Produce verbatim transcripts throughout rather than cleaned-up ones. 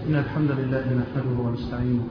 إن الحمد لله نحمده ونستعينه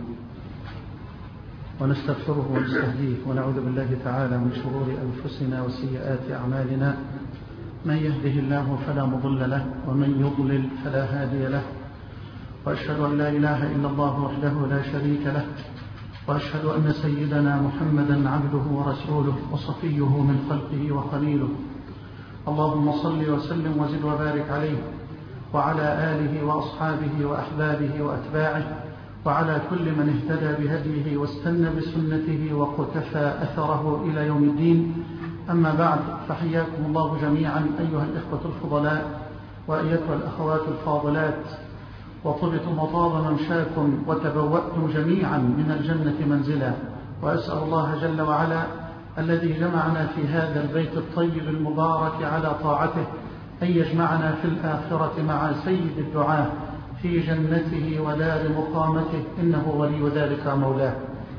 ونستغفره ونستهديه ونعوذ بالله تعالى من شرور أنفسنا وسيئات أعمالنا. من يهده الله فلا مضل له ومن يضلل فلا هادي له، وأشهد أن لا إله إلا الله وحده لا شريك له، وأشهد أن سيدنا محمدا عبده ورسوله وصفيه من خلقه وخليله. اللهم صل وسلم وزد وبارك عليه وعلى آله وأصحابه وأحبابه وأتباعه وعلى كل من اهتدى بهديه واستنى بسنته وقتفى أثره إلى يوم الدين. أما بعد، فحياكم الله جميعا أيها الإخوة الفضلاء وأيتها الأخوات الفاضلات، وطبتم وطاب ممشاكم وتبوأتم جميعا من الجنة منزلا. وأسأل الله جل وعلا الذي جمعنا في هذا البيت الطيب المبارك على طاعته أن يجمعنا في الآخرة مع سيد الدعاة في جنته ودار مقامته، إنه ولي ذلك مولاه.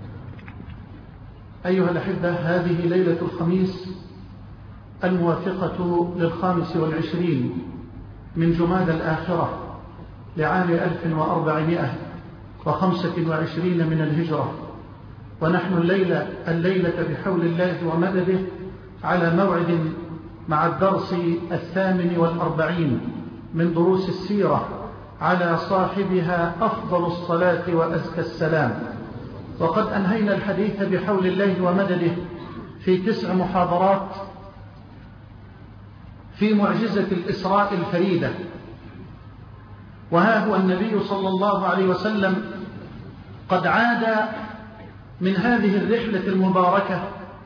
أيها الأحبة، هذه ليلة الخميس الموافقة للخامس والعشرين من جماد الآخرة لعام ألف وأربعمائة وخمسة وعشرين من الهجرة، ونحن الليلة, الليلة بحول الله ومدده على موعد مع الدرس الثامن والأربعين من دروس السيرة على صاحبها أفضل الصلاة وأزكى السلام. وقد أنهينا الحديث بحول الله ومدده في تسع محاضرات في معجزة الإسراء الفريدة. وها هو النبي صلى الله عليه وسلم قد عاد من هذه الرحلة المباركة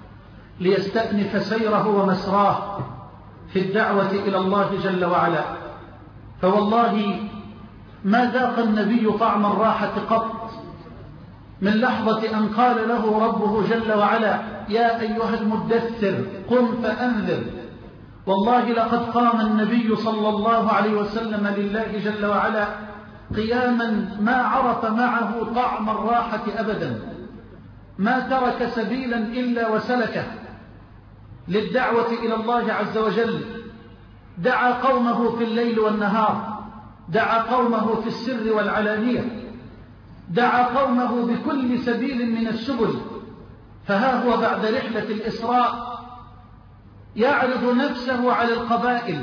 ليستأنف سيره ومسراه في الدعوة إلى الله جل وعلا. فوالله ما ذاق النبي طعم الراحة قط من لحظة أن قال له ربه جل وعلا: يا أيها المدثر قم فأنذر. والله لقد قام النبي صلى الله عليه وسلم لله جل وعلا قياما ما عرف معه طعم الراحة أبدا، ما ترك سبيلا إلا وسلكه للدعوة إلى الله عز وجل. دعا قومه في الليل والنهار، دعا قومه في السر والعلانية، دعا قومه بكل سبيل من السبل. فها هو بعد رحلة الإسراء يعرض نفسه على القبائل،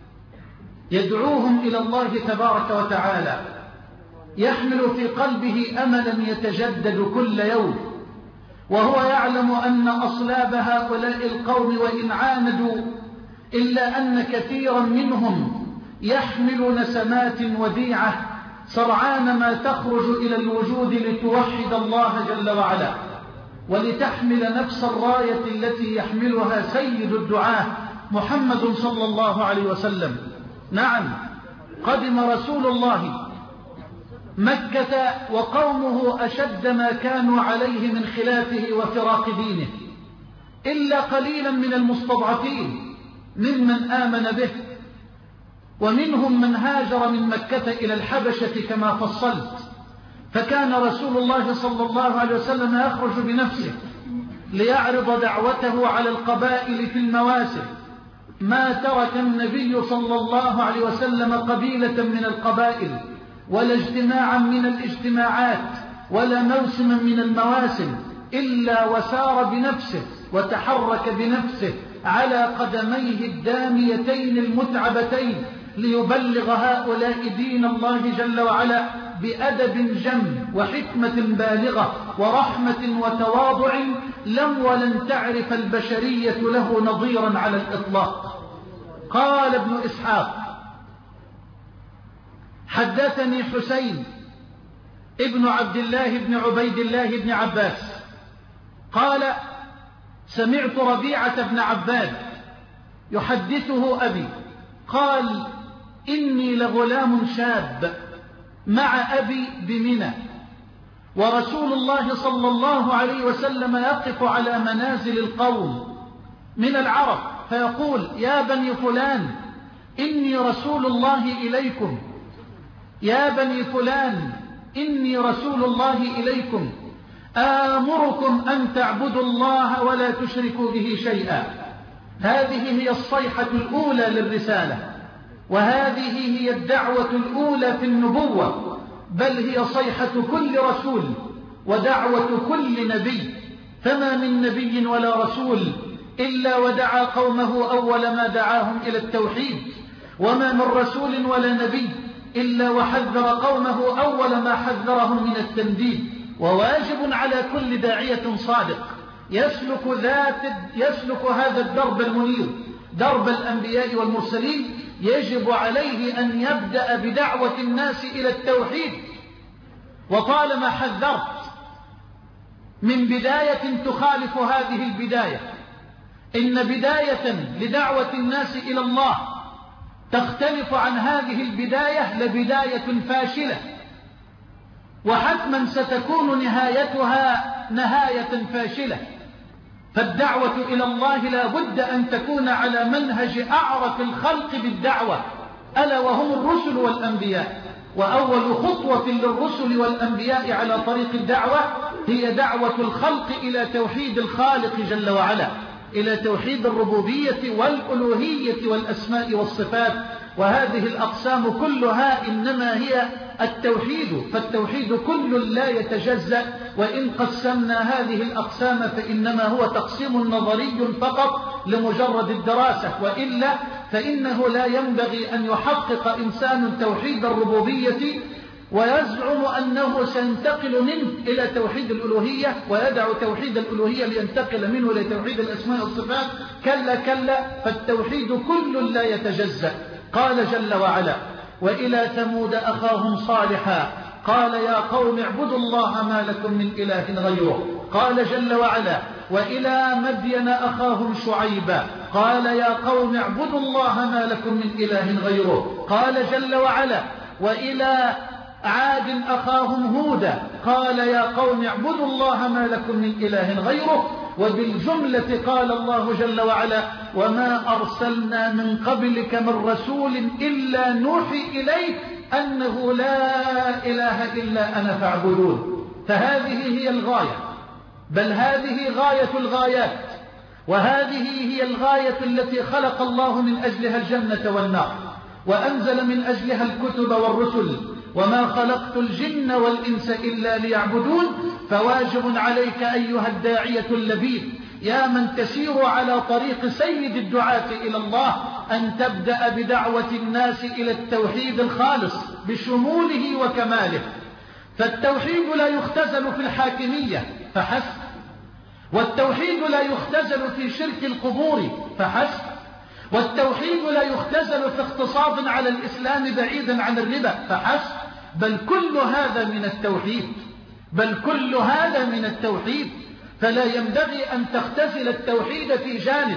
يدعوهم إلى الله تبارك وتعالى، يحمل في قلبه أملا يتجدد كل يوم، وهو يعلم أن أصلاب هؤلاء القوم وإن عاندوا إلا أن كثيرا منهم يحمل نسمات وديعة سرعان ما تخرج إلى الوجود لتوحد الله جل وعلا ولتحمل نفس الراية التي يحملها سيد الدعاة محمد صلى الله عليه وسلم. نعم، قدم رسول الله مكة وقومه أشد ما كانوا عليه من خلافه وفراق دينه، إلا قليلا من المستضعفين ممن آمن به، ومنهم من هاجر من مكة إلى الحبشة كما فصلت. فكان رسول الله صلى الله عليه وسلم يخرج بنفسه ليعرض دعوته على القبائل في المواسم. ما ترك النبي صلى الله عليه وسلم قبيلة من القبائل ولا اجتماعا من الاجتماعات ولا موسما من المواسم إلا وسار بنفسه وتحرك بنفسه على قدميه الداميتين المتعبتين ليبلغ هؤلاء دين الله جل وعلا بأدب جم وحكمة بالغة ورحمة وتواضع لم ولن تعرف البشرية له نظيرا على الإطلاق. قال ابن إسحاق: حدثني حسين ابن عبد الله بن عبيد الله بن عباس قال: سمعت ربيعة بن عباد يحدثه أبي قال: إني لغلام شاب مع أبي بمنى، ورسول الله صلى الله عليه وسلم يقف على منازل القوم من العرب فيقول: يا بني فلان إني رسول الله إليكم، يا بني فلان إني رسول الله إليكم، آمركم أن تعبدوا الله ولا تشركوا به شيئا. هذه هي الصيحة الأولى للرسالة، وهذه هي الدعوة الأولى في النبوة، بل هي صيحة كل رسول ودعوة كل نبي، فما من نبي ولا رسول إلا ودعا قومه أول ما دعاهم إلى التوحيد، وما من رسول ولا نبي إلا وحذر قومه أول ما حذرهم من التنديد. وواجب على كل داعية صادق يسلك, ذات يسلك هذا الدرب المنير، درب الأنبياء والمرسلين، يجب عليه أن يبدأ بدعوة الناس إلى التوحيد. وطالما حذرت من بداية تخالف هذه البداية، إن بداية لدعوة الناس إلى الله تختلف عن هذه البداية لبداية فاشلة، وحتما ستكون نهايتها نهاية فاشلة. فالدعوة إلى الله لا بد أن تكون على منهج أعرف الخلق بالدعوة، ألا وهم الرسل والأنبياء. وأول خطوة للرسل والأنبياء على طريق الدعوة هي دعوة الخلق إلى توحيد الخالق جل وعلا، إلى توحيد الربوبية والألوهية والأسماء والصفات. وهذه الأقسام كلها إنما هي التوحيد، فالتوحيد كل لا يتجزأ. وإن قسمنا هذه الأقسام فإنما هو تقسيم نظري فقط لمجرد الدراسة، وإلا فإنه لا ينبغي أن يحقق إنسان توحيد الربوبية ويزعم أنه سينتقل منه إلى توحيد الألوهية ويدع توحيد الألوهية لينتقل منه إلى توحيد الأسماء والصفات. كلا كلا، فالتوحيد كل لا يتجزأ. قال جل وعلا: وإلى ثمود أخاهم صالحا قال يا قوم اعبدوا الله ما لكم من إله غيره. قال جل وعلا: وإلى مدين أخاهم شعيبا قال يا قوم اعبدوا الله ما لكم من إله غيره. قال جل وعلا: وإلى عاد أخاهم هودا قال يا قوم اعبدوا الله ما لكم من إله غيره. وبالجملة قال الله جل وعلا: وما أرسلنا من قبلك من رسول إلا نوحي إليه أنه لا إله إلا أنا فاعبدون. فهذه هي الغاية، بل هذه غاية الغايات، وهذه هي الغاية التي خلق الله من أجلها الجنة والنار، وأنزل من أجلها الكتب والرسل. وما خلقت الجن والإنس إلا ليعبدون. فواجب عليك أيها الداعية اللبيب يا من تسير على طريق سيد الدعاة إلى الله أن تبدأ بدعوة الناس إلى التوحيد الخالص بشموله وكماله. فالتوحيد لا يختزل في الحاكمية فحسب، والتوحيد لا يختزل في شرك القبور فحسب، والتوحيد لا يختزل في اقتصاد على الإسلام بعيدا عن الربا فحسب، بل كل هذا من التوحيد، بل كل هذا من التوحيد. فلا ينبغي أن تختزل التوحيد في جانب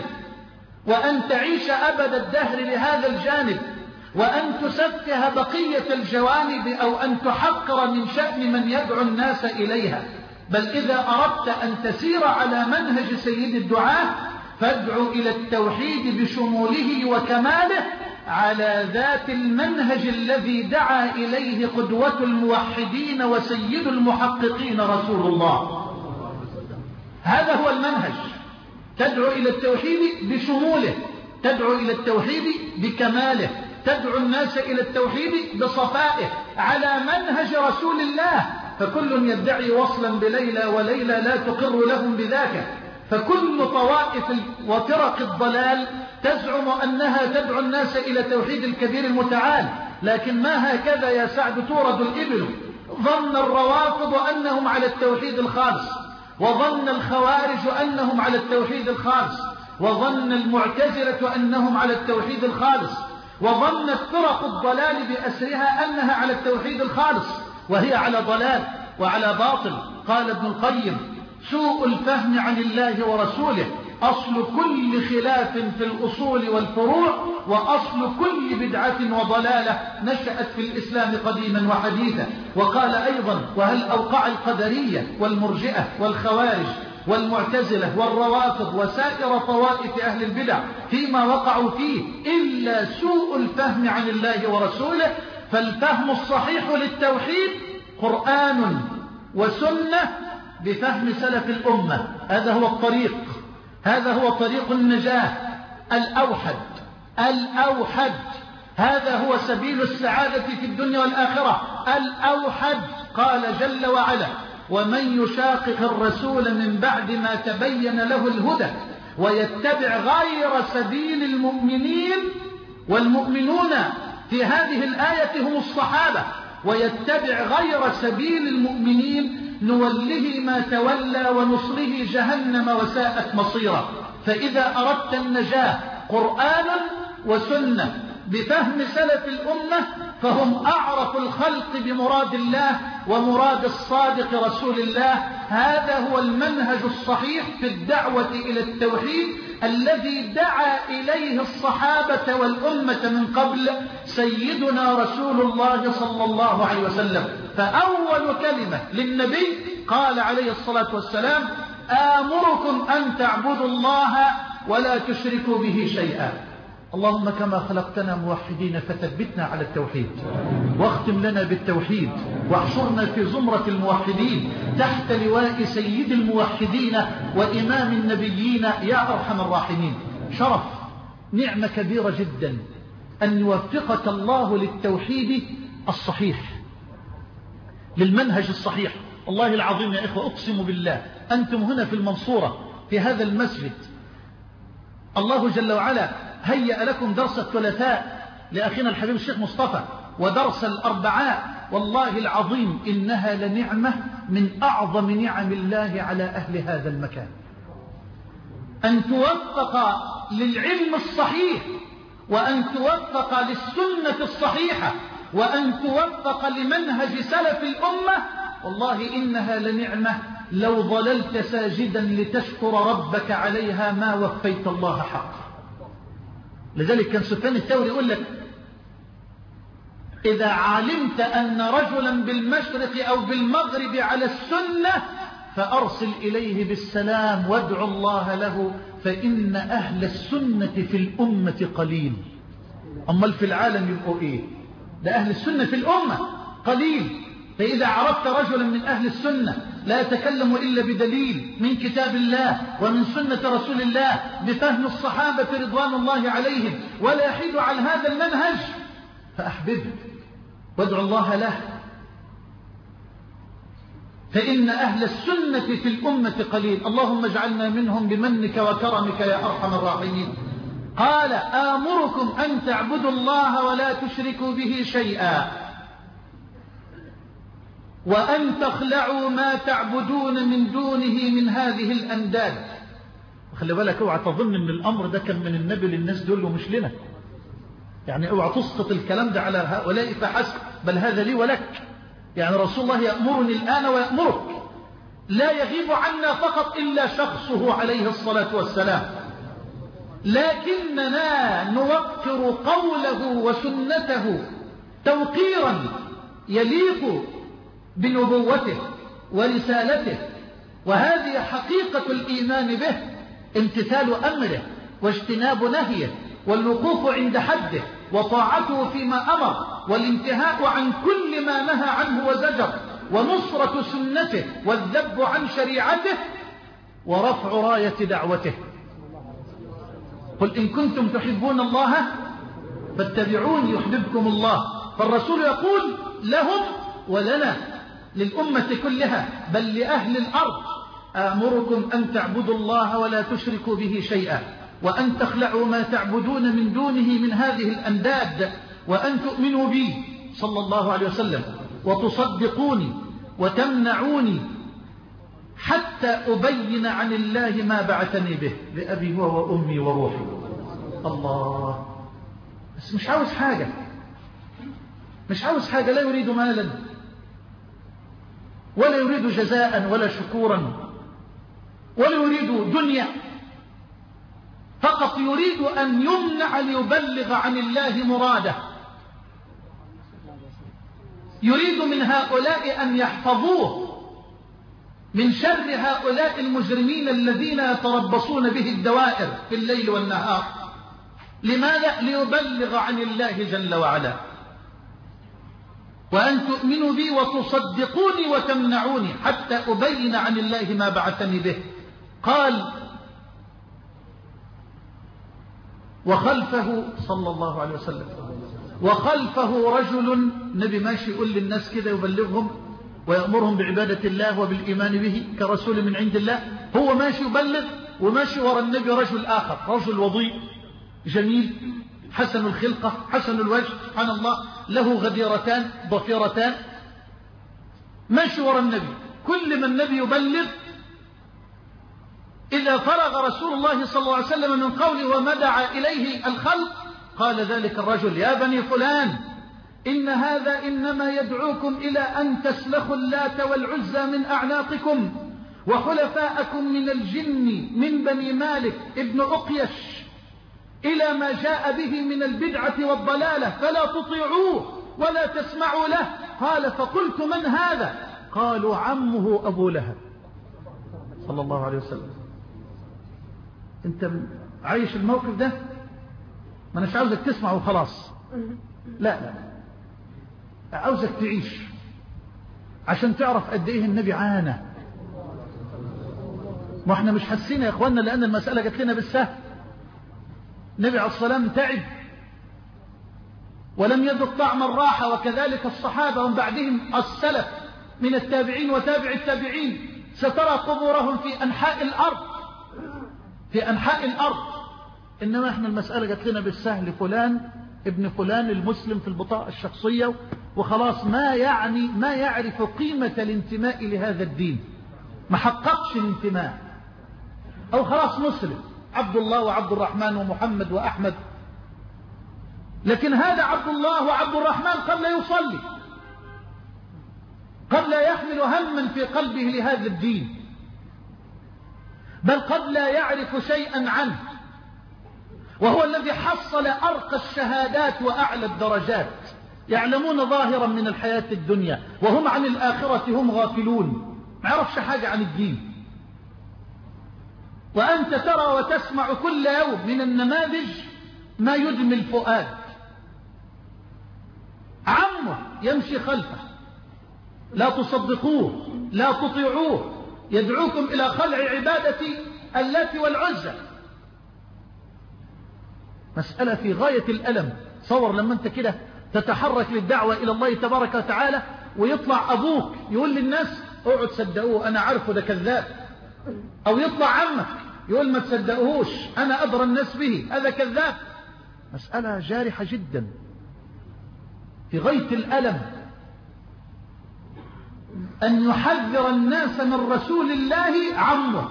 وأن تعيش أبد الدهر لهذا الجانب، وأن تسفه بقية الجوانب أو أن تحقر من شأن من يدعو الناس إليها. بل إذا أردت أن تسير على منهج سيد الدعاة فادعو إلى التوحيد بشموله وكماله على ذات المنهج الذي دعا إليه قدوة الموحدين وسيد المحققين رسول الله. هذا هو المنهج، تدعو إلى التوحيد بشموله، تدعو إلى التوحيد بكماله، تدعو الناس إلى التوحيد بصفائه على منهج رسول الله. فكل يدعي وصلا بليلى وليلى لا تقر لهم بذاك. فكل طوائف وفرق الضلال تزعم أنها تدعو الناس إلى توحيد الكبير المتعال، لكن ما هكذا يا سعد تورد الإبل. ظن الروافض أنهم على التوحيد الخالص، وظن الخوارج أنهم على التوحيد الخالص، وظن المعتزلة أنهم على التوحيد الخالص، وظنت فرق الضلال بأسرها أنها على التوحيد الخالص، وهي على ضلال وعلى باطل. قال ابن القيم: سوء الفهم عن الله ورسوله أصل كل خلاف في الأصول والفروع، وأصل كل بدعة وضلالة نشأت في الإسلام قديما وحديثا. وقال أيضا: وهل أوقع القدرية والمرجئة والخوارج والمعتزلة والروافض وسائر طوائف أهل البدع فيما وقعوا فيه إلا سوء الفهم عن الله ورسوله. فالفهم الصحيح للتوحيد قرآن وسنة بفهم سلف الأمة، هذا هو الطريق، هذا هو طريق النجاة الأوحد الأوحد. هذا هو سبيل السعادة في الدنيا والآخرة. الأوحد. قال جل وعلا: ومن يشاقق الرسول من بعد ما تبين له الهدى ويتبع غير سبيل المؤمنين، والمؤمنون في هذه الآية هم الصحابة، ويتبع غير سبيل المؤمنين نوله ما تولى ونصله جهنم وساءت مصيرا. فإذا أردت النجاة قرآنا وسنة بفهم سلف الأمة فهم أعرف الخلق بمراد الله ومراد الصادق رسول الله. هذا هو المنهج الصحيح في الدعوة إلى التوحيد الذي دعا إليه الصحابة والأمة من قبل سيدنا رسول الله صلى الله عليه وسلم. فأول كلمة للنبي قال عليه الصلاة والسلام: آمركم أن تعبدوا الله ولا تشركوا به شيئا. اللهم كما خلقتنا موحدين فثبتنا على التوحيد، واختم لنا بالتوحيد، واحشرنا في زمرة الموحدين تحت لواء سيد الموحدين وإمام النبيين يا أرحم الراحمين. شرف، نعمة كبيرة جدا أن يوفقك الله للتوحيد الصحيح، للمنهج الصحيح. والله العظيم يا إخوة أقسم بالله، أنتم هنا في المنصورة في هذا المسجد الله جل وعلا هيأ لكم درس الثلاثاء لأخينا الحبيب الشيخ مصطفى ودرس الأربعاء. والله العظيم إنها لنعمة من أعظم نعم الله على أهل هذا المكان، أن توفق للعلم الصحيح، وأن توفق للسنة الصحيحة، وأن توفق لمنهج سلف الأمة. والله إنها لنعمة لو ظللت ساجدا لتشكر ربك عليها ما وفيت الله حقا. لذلك كان سفيان الثوري يقول لك: إذا علمت أن رجلا بالمشرق أو بالمغرب على السنة فأرسل إليه بالسلام وادعو الله له، فإن أهل السنة في الأمة قليل. أمال في العالم يبقوا إيه؟ ده أهل السنة في الأمة قليل. فإذا عرفت رجلا من أهل السنة لا يتكلم إلا بدليل من كتاب الله ومن سنة رسول الله بفهم الصحابة رضوان الله عليهم ولا يحيد عن هذا المنهج فأحببه وادعو الله له، فإن أهل السنة في الأمة قليل. اللهم اجعلنا منهم بمنك وكرمك يا أرحم الراحمين. قال: آمركم أن تعبدوا الله ولا تشركوا به شيئا وأن تخلعوا ما تعبدون من دونه من هذه الأنداد. خلي بالك، اوعى تظن ان الأمر ده كان من النبي للناس دول ومش لنا. يعني اوعى تسقط الكلام ده على هؤلاء فحسب، بل هذا لي ولك. يعني رسول الله يأمرني الآن ويأمرك، لا يغيب عنا فقط إلا شخصه عليه الصلاة والسلام، لكننا نوقر قوله وسنته توقيرا يليق بنبوته ورسالته. وهذه حقيقة الإيمان به، امتثال أمره واجتناب نهيه والوقوف عند حده وطاعته فيما أمر والانتهاء عن كل ما نهى عنه وزجر ونصرة سنته والذب عن شريعته ورفع راية دعوته. قل إن كنتم تحبون الله فاتبعوني يحببكم الله. فالرسول يقول لهم ولنا، للأمة كلها بل لأهل الأرض: آمركم أن تعبدوا الله ولا تشركوا به شيئا وأن تخلعوا ما تعبدون من دونه من هذه الأنداد وأن تؤمنوا بي صلى الله عليه وسلم وتصدقوني وتمنعوني حتى أبين عن الله ما بعثني به بأبي هو وأمي وروحي. الله، بس مش عاوز حاجة، مش عاوز حاجة، لا يريد مالا ولا يريد جزاء ولا شكورا ولا يريد دنيا، فقط يريد أن يمنع ليبلغ عن الله مراده. يريد من هؤلاء أن يحفظوه من شر هؤلاء المجرمين الذين يتربصون به الدوائر في الليل والنهار. لماذا؟ ليبلغ عن الله جل وعلا. وأن تؤمنوا بي وتصدقوني وتمنعوني حتى أبين عن الله ما بعثني به. قال: وخلفه صلى الله عليه وسلم وخلفه رجل، النبي ماشي يقول للناس كده يبلغهم ويأمرهم بعبادة الله وبالإيمان به كرسول من عند الله، هو ماشي يبلغ وماشي وراء النبي رجل آخر، رجل وضيء جميل حسن الخلقة حسن الوجه سبحان الله، له غديرتان ضفيرتان، ماشي وراء النبي. كل ما النبي يبلغ إذا فرغ رسول الله صلى الله عليه وسلم من قوله وما دعا إليه الخلق قال ذلك الرجل يا بني فلان إن هذا إنما يدعوكم إلى أن تسلخوا اللات والعزى من أعناقكم وخلفاءكم من الجن من بني مالك ابن أقيش إلى ما جاء به من البدعة والضلالة فلا تطيعوه ولا تسمعوا له. قال فقلت من هذا؟ قالوا عمه أبو لهب صلى الله عليه وسلم. انت عايش الموقف ده؟ ما أناش عاوزك تسمع وخلاص، لا لا عاوزك تعيش عشان تعرف قد ايه النبي عانى. ما احنا مش حاسين يا اخوانا لان المسألة جت لنا بالسهل. النبي عليه الصلاة والسلام تعب ولم يذق طعم الراحة، وكذلك الصحابة ومن بعدهم السلف من التابعين وتابع التابعين، سترى قبورهم في أنحاء الأرض في أنحاء الأرض. إنما احنا المسألة جت لنا بالسهل، فلان ابن فلان المسلم في البطاقة الشخصية وخلاص، ما يعني ما يعرف قيمة الانتماء لهذا الدين، ما حققش الانتماء، أو خلاص مسلم عبد الله وعبد الرحمن ومحمد وأحمد، لكن هذا عبد الله وعبد الرحمن قد لا يصلي، قد لا يحمل هما في قلبه لهذا الدين، بل قد لا يعرف شيئا عنه، وهو الذي حصل أرقى الشهادات وأعلى الدرجات، يعلمون ظاهرا من الحياة الدنيا وهم عن الآخرة هم غافلون، ما يعرفش حاجة عن الدين. وأنت ترى وتسمع كل يوم من النماذج ما يدمي الفؤاد. عمه يمشي خلفه، لا تصدقوه لا تطيعوه، يدعوكم إلى خلع عبادة اللات والعزى. مسألة في غاية الألم. صور لما أنت كده تتحرك للدعوة إلى الله تبارك وتعالى ويطلع أبوك يقول للناس اقعد صدقوه أنا عارفه ده كذاب، أو يطلع عمك يقول ما تصدقوهوش أنا أدرى الناس به هذا كذاب. مسألة جارحة جدا في غاية الألم، أن يحذر الناس من رسول الله عمه.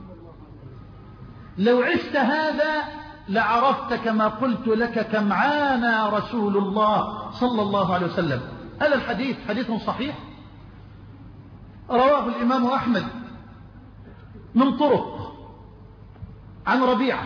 لو عشت هذا لعرفت كما قلت لك كم عانى رسول الله صلى الله عليه وسلم. هذا الحديث حديث صحيح رواه الإمام أحمد من طرق عن ربيعة،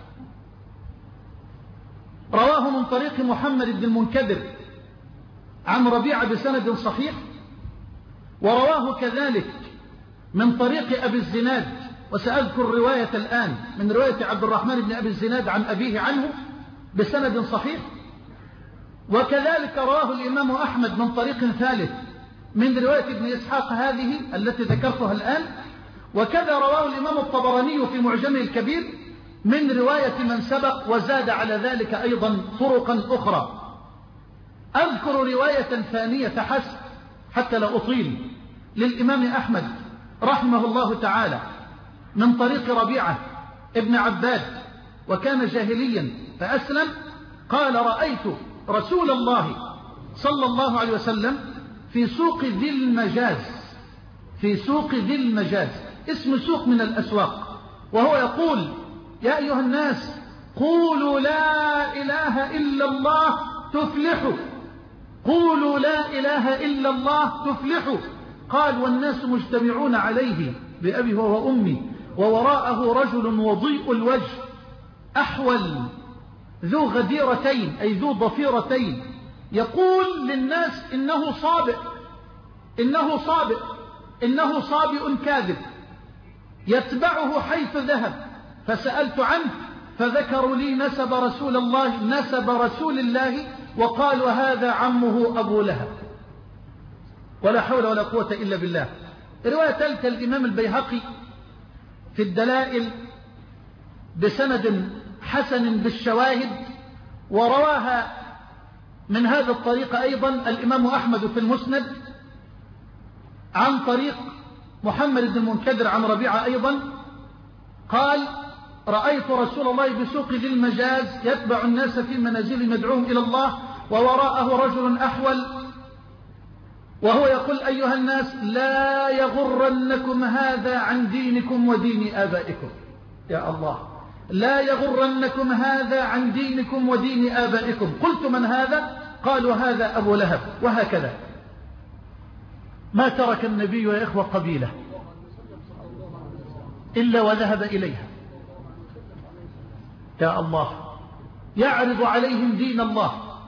رواه من طريق محمد بن المنكدر عن ربيعة بسند صحيح، ورواه كذلك من طريق أبي الزناد، وسأذكر رواية الآن من رواية عبد الرحمن بن أبي الزناد عن أبيه عنه بسند صحيح، وكذلك رواه الإمام أحمد من طريق ثالث من رواية ابن إسحاق هذه التي ذكرتها الآن، وكذا رواه الإمام الطبراني في معجمه الكبير من رواية من سبق، وزاد على ذلك أيضا طرقا أخرى. أذكر رواية ثانية حسب حتى لا أطيل للإمام أحمد رحمه الله تعالى من طريق ربيعة ابن عباد، وكان جاهليا فأسلم، قال رأيت رسول الله صلى الله عليه وسلم في سوق ذي المجاز، في سوق ذي المجاز اسم سوق من الأسواق، وهو يقول يا أيها الناس قولوا لا إله إلا الله تفلحوا، قولوا لا إله إلا الله تفلحوا. قال والناس مجتمعون عليه بأبي هو وأمي، ووراءه رجل وضيء الوجه أحول ذو غديرتين أي ذو ضفيرتين، يقول للناس إنه صابئ إنه صابئ إنه صابئ كاذب يتبعه حيث ذهب، فسألت عنه فذكروا لي نسب رسول الله نسب رسول الله وقالوا هذا عمه أبو لهب. ولا حول ولا قوة إلا بالله. رواية ثالثة الإمام البيهقي في الدلائل بسند حسن بالشواهد، ورواها من هذا الطريق أيضا الإمام أحمد في المسند عن طريق محمد بن المنكدر عن ربيعة أيضا قال رأيت رسول الله بسوق ذي المجاز يتبع الناس في منازل يدعوهم إلى الله ووراءه رجل أحول وهو يقول أيها الناس لا يغرنكم هذا عن دينكم ودين آبائكم. يا الله، لا يغرنكم هذا عن دينكم ودين آبائكم. قلت من هذا؟ قالوا هذا أبو لهب. وهكذا ما ترك النبي يا إخوة قبيلة إلا وذهب إليها. يا الله، يعرض عليهم دين الله.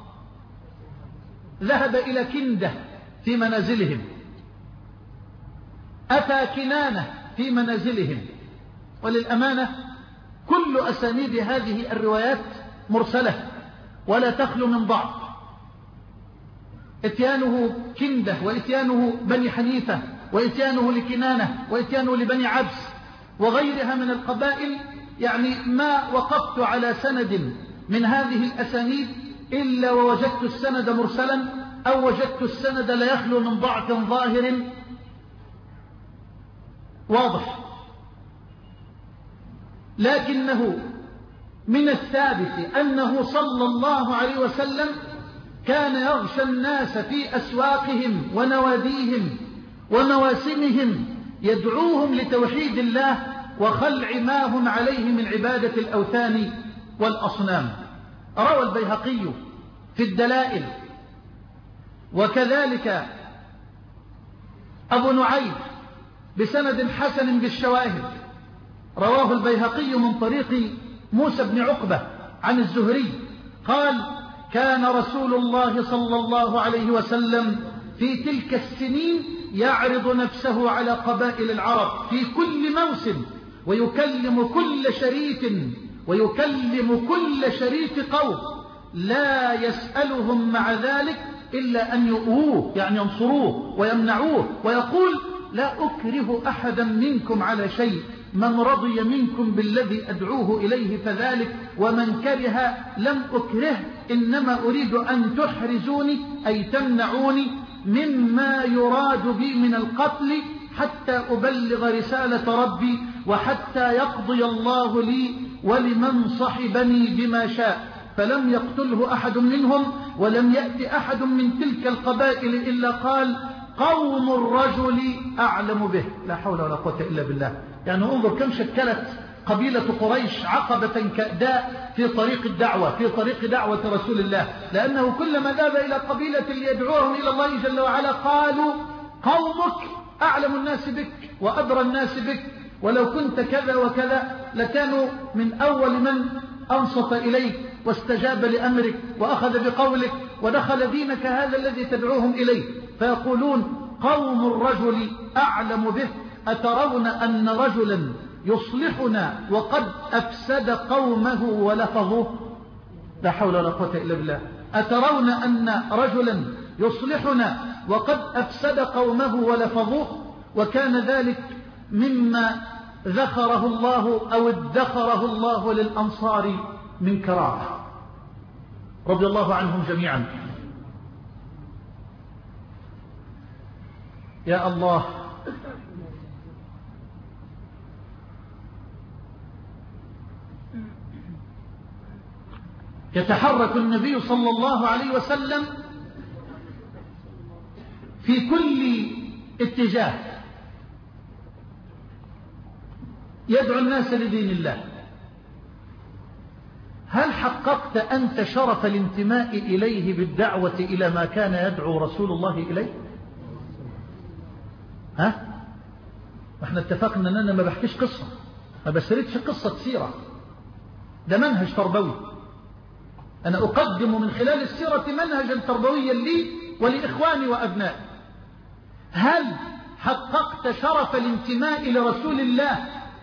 ذهب إلى كندة في منازلهم، أتى كنانة في منازلهم. وللأمانة كل أسانيد هذه الروايات مرسلة ولا تخلو من ضعف. اتيانه كندة واتيانه بني حنيفة واتيانه لكنانة واتيانه لبني عبس وغيرها من القبائل، يعني ما وقفت على سند من هذه الأسانيد إلا ووجدت السند مرسلا أو وجدت السند لا يخلو من ضعف ظاهر واضح. لكنه من الثابت أنه صلى الله عليه وسلم كان يغشى الناس في أسواقهم ونواديهم ومواسمهم يدعوهم لتوحيد الله وخلع ما هم عليه من عبادة الأوثان والأصنام. روى البيهقي في الدلائل وكذلك أبو نعيم بسند حسن بالشواهد. رواه البيهقي من طريق موسى بن عقبة عن الزهري قال كان رسول الله صلى الله عليه وسلم في تلك السنين يعرض نفسه على قبائل العرب في كل موسم ويكلم كل شريك ويكلم كل شريك قوم لا يسألهم مع ذلك إلا أن يؤوه، يعني ينصروه ويمنعوه، ويقول لا أكره أحدا منكم على شيء، من رضي منكم بالذي أدعوه إليه فذلك، ومن كره لم أكره، إنما أريد أن تحرزوني أي تمنعوني مما يراد بي من القتل حتى أبلغ رسالة ربي وحتى يقضي الله لي ولمن صحبني بما شاء. فلم يقتله أحد منهم ولم يأتي أحد من تلك القبائل إلا قال قوم الرجل أعلم به. لا حول ولا قوة إلا بالله. يعني انظر كم شكلت قبيلة قريش عقبة كأداء في طريق الدعوة في طريق دعوة رسول الله، لأنه كلما ذهب إلى قبيلة ليدعوهم إلى الله جل وعلا قالوا قومك أعلم الناس بك وأدرى الناس بك، ولو كنت كذا وكذا لكانوا من أول من أنصت إليك واستجاب لأمرك وأخذ بقولك ودخل دينك هذا الذي تدعوهم إليه. فيقولون قوم الرجل أعلم به، أترون أن رجلا يصلحنا وقد أفسد قومه ولفظوه؟ لا حول ولا قوة إلا بالله. أترون أن رجلا يصلحنا وقد أفسد قومه ولفظوه؟ وكان ذلك مما ذخره الله أو ادخره الله للأنصار من كرامة رضي الله عنهم جميعا. يا الله، يتحرك النبي صلى الله عليه وسلم في كل اتجاه يدعو الناس لدين الله. هل حققت أنت شرف الانتماء إليه بالدعوة إلى ما كان يدعو رسول الله إليه؟ ها؟ احنا اتفقنا أننا ما بحكيش قصة، ما بسردش قصة سيرة، ده منهج تربوي. أنا أقدم من خلال السيرة منهجا تربويا لي ولإخواني وأبنائي. هل حققت شرف الانتماء لرسول الله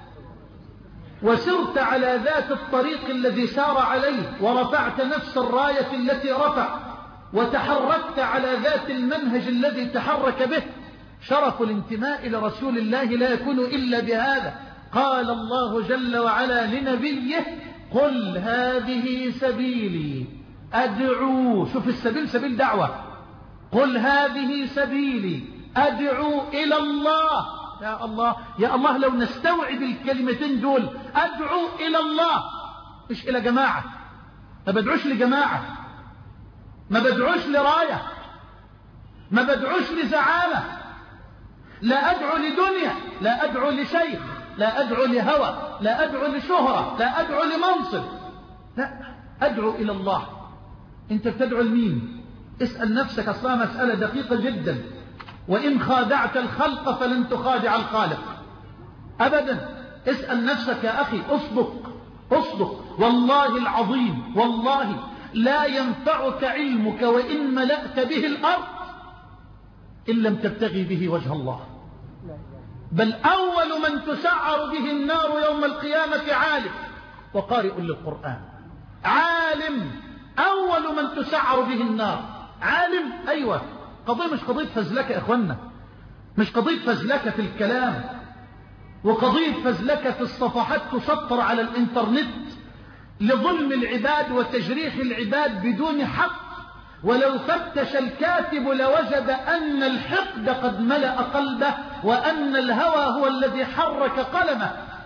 وسرت على ذات الطريق الذي سار عليه ورفعت نفس الراية التي رفع وتحركت على ذات المنهج الذي تحرك به؟ شرف الانتماء لرسول الله لا يكون إلا بهذا. قال الله جل وعلا لنبيه قل هذه سبيلي أدعو، شوف السبيل سبيل دعوة، قل هذه سبيلي أدعو إلى الله. يا الله يا الله، لو نستوعب الكلمتين دول، أدعو إلى الله مش إلى جماعة. ما بدعوش لجماعة، ما بدعوش لراية، ما بدعوش لزعامة، لا أدعو لدنيا، لا أدعو لشيخ، لا أدعو لهوى، لا أدعو لشهرة، لا أدعو لمنصب، لا، أدعو إلى الله. أنت بتدعو لمين؟ اسأل نفسك، أصلا مسألة دقيقة جدا. وإن خادعت الخلق فلن تخادع الخالق أبدا. اسأل نفسك يا أخي، أصدق أصدق، والله العظيم، والله لا ينفعك علمك وإن ملأت به الأرض إن لم تبتغي به وجه الله. بل أول من تسعر به النار يوم القيامة عالم وقارئ للقرآن. عالم أول من تسعر به النار، عالم. أيوة، قضية مش قضية فزلكة يا إخوانا، مش قضية فزلكة في الكلام، وقضية فزلكة في الصفحات تسطر على الإنترنت لظلم العباد وتجريح العباد بدون حق. ولو فتش الكاتب لوجد أن الحقد قد ملأ قلبه، وأن الهوى هو الذي حرك قلمه.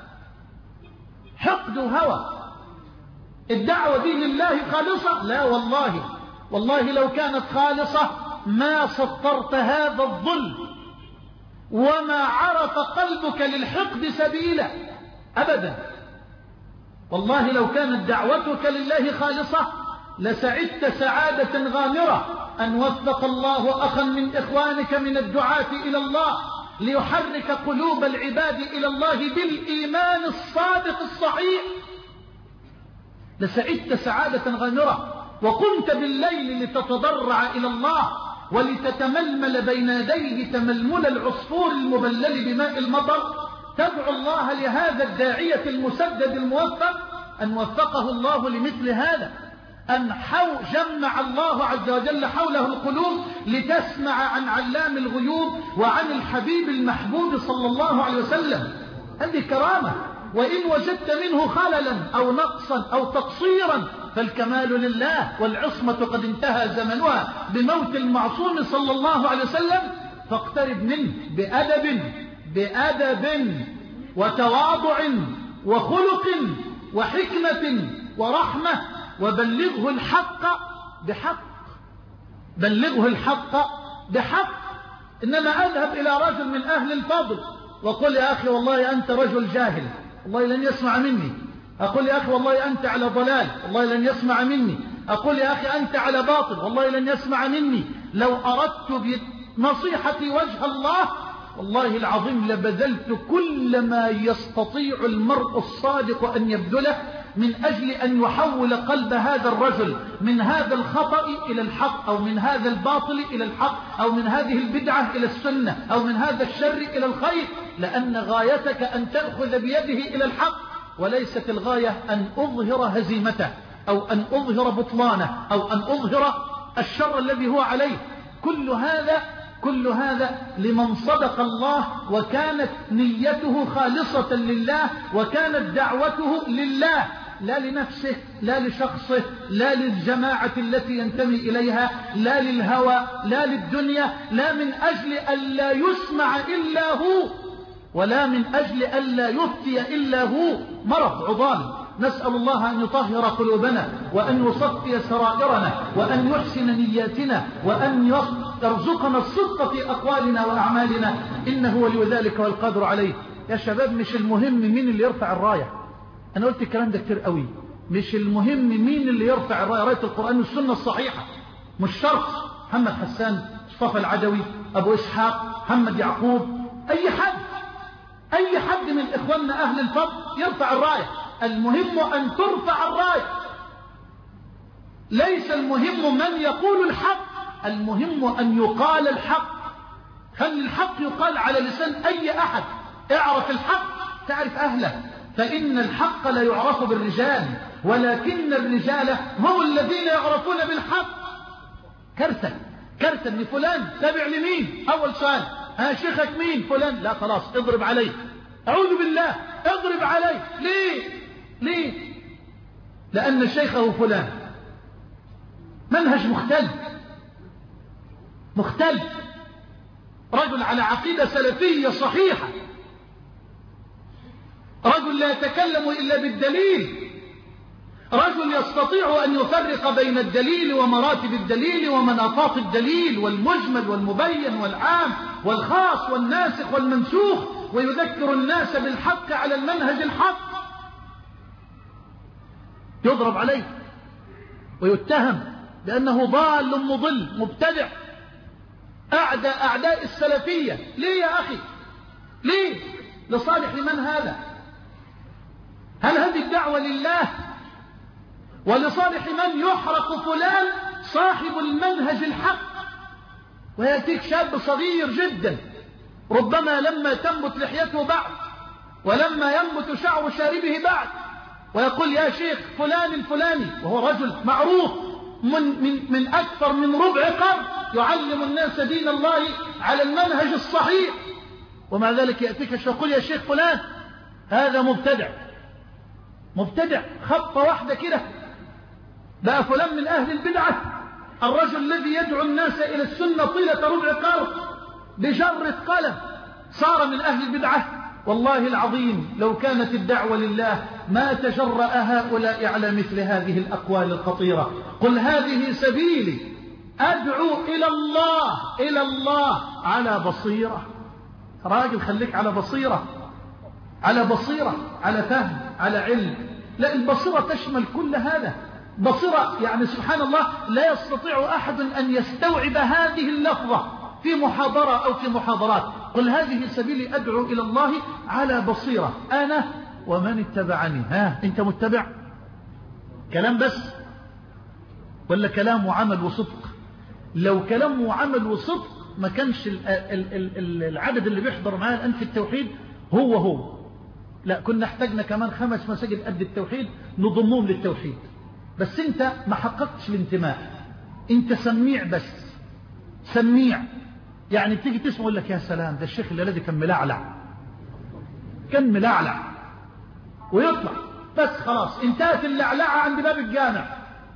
حقد وهوى. الدعوة دي لله خالصة؟ لا والله، والله لو كانت خالصة ما سطرت هذا الظلم، وما عرف قلبك للحقد سبيلا أبدا. والله لو كانت دعوتك لله خالصة لسعدت سعادة غامرة أن وفق الله أخا من إخوانك من الدعاة إلى الله ليحرك قلوب العباد إلى الله بالإيمان الصادق الصحيح. لسعدت سعادة غامرة، وقمت بالليل لتتضرع إلى الله ولتتململ بين يديه تململ العصفور المبلل بماء المطر، تدعو الله لهذا الداعية المسدد الموفق أن وفقه الله لمثل هذا، أن حو جمع الله عز وجل حوله القلوب لتسمع عن علام الغيوب وعن الحبيب المحبوب صلى الله عليه وسلم. هذه كرامة. وإن وجدت منه خللا أو نقصا أو تقصيرا فالكمال لله، والعصمة قد انتهى زمنها بموت المعصوم صلى الله عليه وسلم، فاقترب منه بأدب بأدب وتواضع وخلق وحكمة ورحمة، وبلغه الحق بحق، بلغه الحق بحق. إنما أذهب إلى رجل من أهل الفضل وقل يا أخي والله أنت رجل جاهل، والله لن يسمع مني. أقول يا أخي والله أنت على ضلال، والله لن يسمع مني. أقول يا أخي أنت على باطل، والله لن يسمع مني. لو أردت بنصيحتي وجه الله والله العظيم لبذلت كل ما يستطيع المرء الصادق أن يبذله من أجل أن يحول قلب هذا الرجل من هذا الخطأ إلى الحق، أو من هذا الباطل إلى الحق، أو من هذه البدعة إلى السنة، أو من هذا الشر إلى الخير، لأن غايتك أن تأخذ بيده إلى الحق، وليست الغاية أن أظهر هزيمته أو أن أظهر بطلانه أو أن أظهر الشر الذي هو عليه. كل هذا كل هذا لمن صدق الله وكانت نيته خالصة لله، وكانت دعوته لله، لا لنفسه، لا لشخصه، لا للجماعة التي ينتمي إليها، لا للهوى، لا للدنيا، لا من أجل أن لا يسمع إلا هو، ولا من أجل أن لا يفتي إلا هو. مرض عضال. نسأل الله أن يطهر قلوبنا، وأن يصفي سرائرنا، وأن يحسن نياتنا، وأن يرزقنا الصدق في أقوالنا وأعمالنا، إنه ولي ذلك والقادر عليه. يا شباب، مش المهم مين اللي يرفع الراية. أنا قلت الكلام ده كتير قوي. مش المهم مين اللي يرفع الراية، راية القرآن والسنة الصحيحة. مش شرط محمد حسان، مصطفى العدوي، أبو إسحاق، محمد يعقوب، أي حد أي حد من إخواننا أهل الفضل يرفع الراية. المهم أن ترفع الراية، ليس المهم من يقول الحق، المهم أن يقال الحق. خلي الحق يقال على لسان أي أحد. اعرف الحق تعرف أهله، فإن الحق لا يعرف بالرجال، ولكن الرجال هم الذين يعرفون بالحق. كارثة كارثة ان فلان تابع لمين. أول سؤال، ها شيخك مين؟ فلان. لا خلاص اضرب عليه، أعوذ بالله، اضرب عليه. ليه؟ ليه؟ لأن شيخه فلان. منهج مختلف مختلف، رجل على عقيدة سلفية صحيحة، رجل لا يتكلم إلا بالدليل، رجل يستطيع أن يفرق بين الدليل ومراتب الدليل ومناطات الدليل والمجمل والمبين والعام والخاص والناسخ والمنسوخ، ويذكر الناس بالحق على المنهج الحق. يضرب عليه ويتهم بأنه ضال مضل مبتدع، أعداء أعداء السلفية. ليه يا أخي؟ ليه؟ لصالح من هذا؟ هل هذه الدعوة لله؟ ولصالح من يحرق فلان صاحب المنهج الحق؟ ويأتيك شاب صغير جدا ربما لما تنبت لحيته بعد ولما ينبت شعر شاربه بعد، ويقول يا شيخ فلان الفلاني، وهو رجل معروف من, من, من أكثر من ربع قرن يعلم الناس دين الله على المنهج الصحيح، ومع ذلك يأتيك يقول يا شيخ فلان هذا مبتدع. مبتدع خطة واحدة كده بقى فلان من أهل البدعة. الرجل الذي يدعو الناس إلى السنة طيلة ربع قرن بجرة قلم صار من أهل البدعة. والله العظيم لو كانت الدعوة لله ما تجرأ هؤلاء على مثل هذه الأقوال الخطيرة. قل هذه سبيلي أدعو إلى الله إلى الله على بصيرة. راجل خليك على بصيرة، على بصيرة، على فهم، على علم. لا، البصيرة تشمل كل هذا. بصيرة يعني سبحان الله لا يستطيع أحد أن يستوعب هذه اللفظة في محاضرة أو في محاضرات. قل هذه سبيلي أدعو إلى الله على بصيرة أنا ومن اتبعني. ها أنت متبع؟ كلام بس ولا كلام وعمل وصدق؟ لو كلام وعمل وصدق ما كانش العدد اللي بيحضر معايا الآن في التوحيد هو هو. لا، كنا احتاجنا كمان خمس مساجد قد التوحيد نضمهم للتوحيد. بس انت ما حققتش الانتماء، انت سميع بس، سميع. يعني تيجي تسمع يقول لك يا سلام ده الشيخ الذي كان ملعلع، كان ملعلع ويطلع بس خلاص انتهت اللعلعة عند باب الجامع.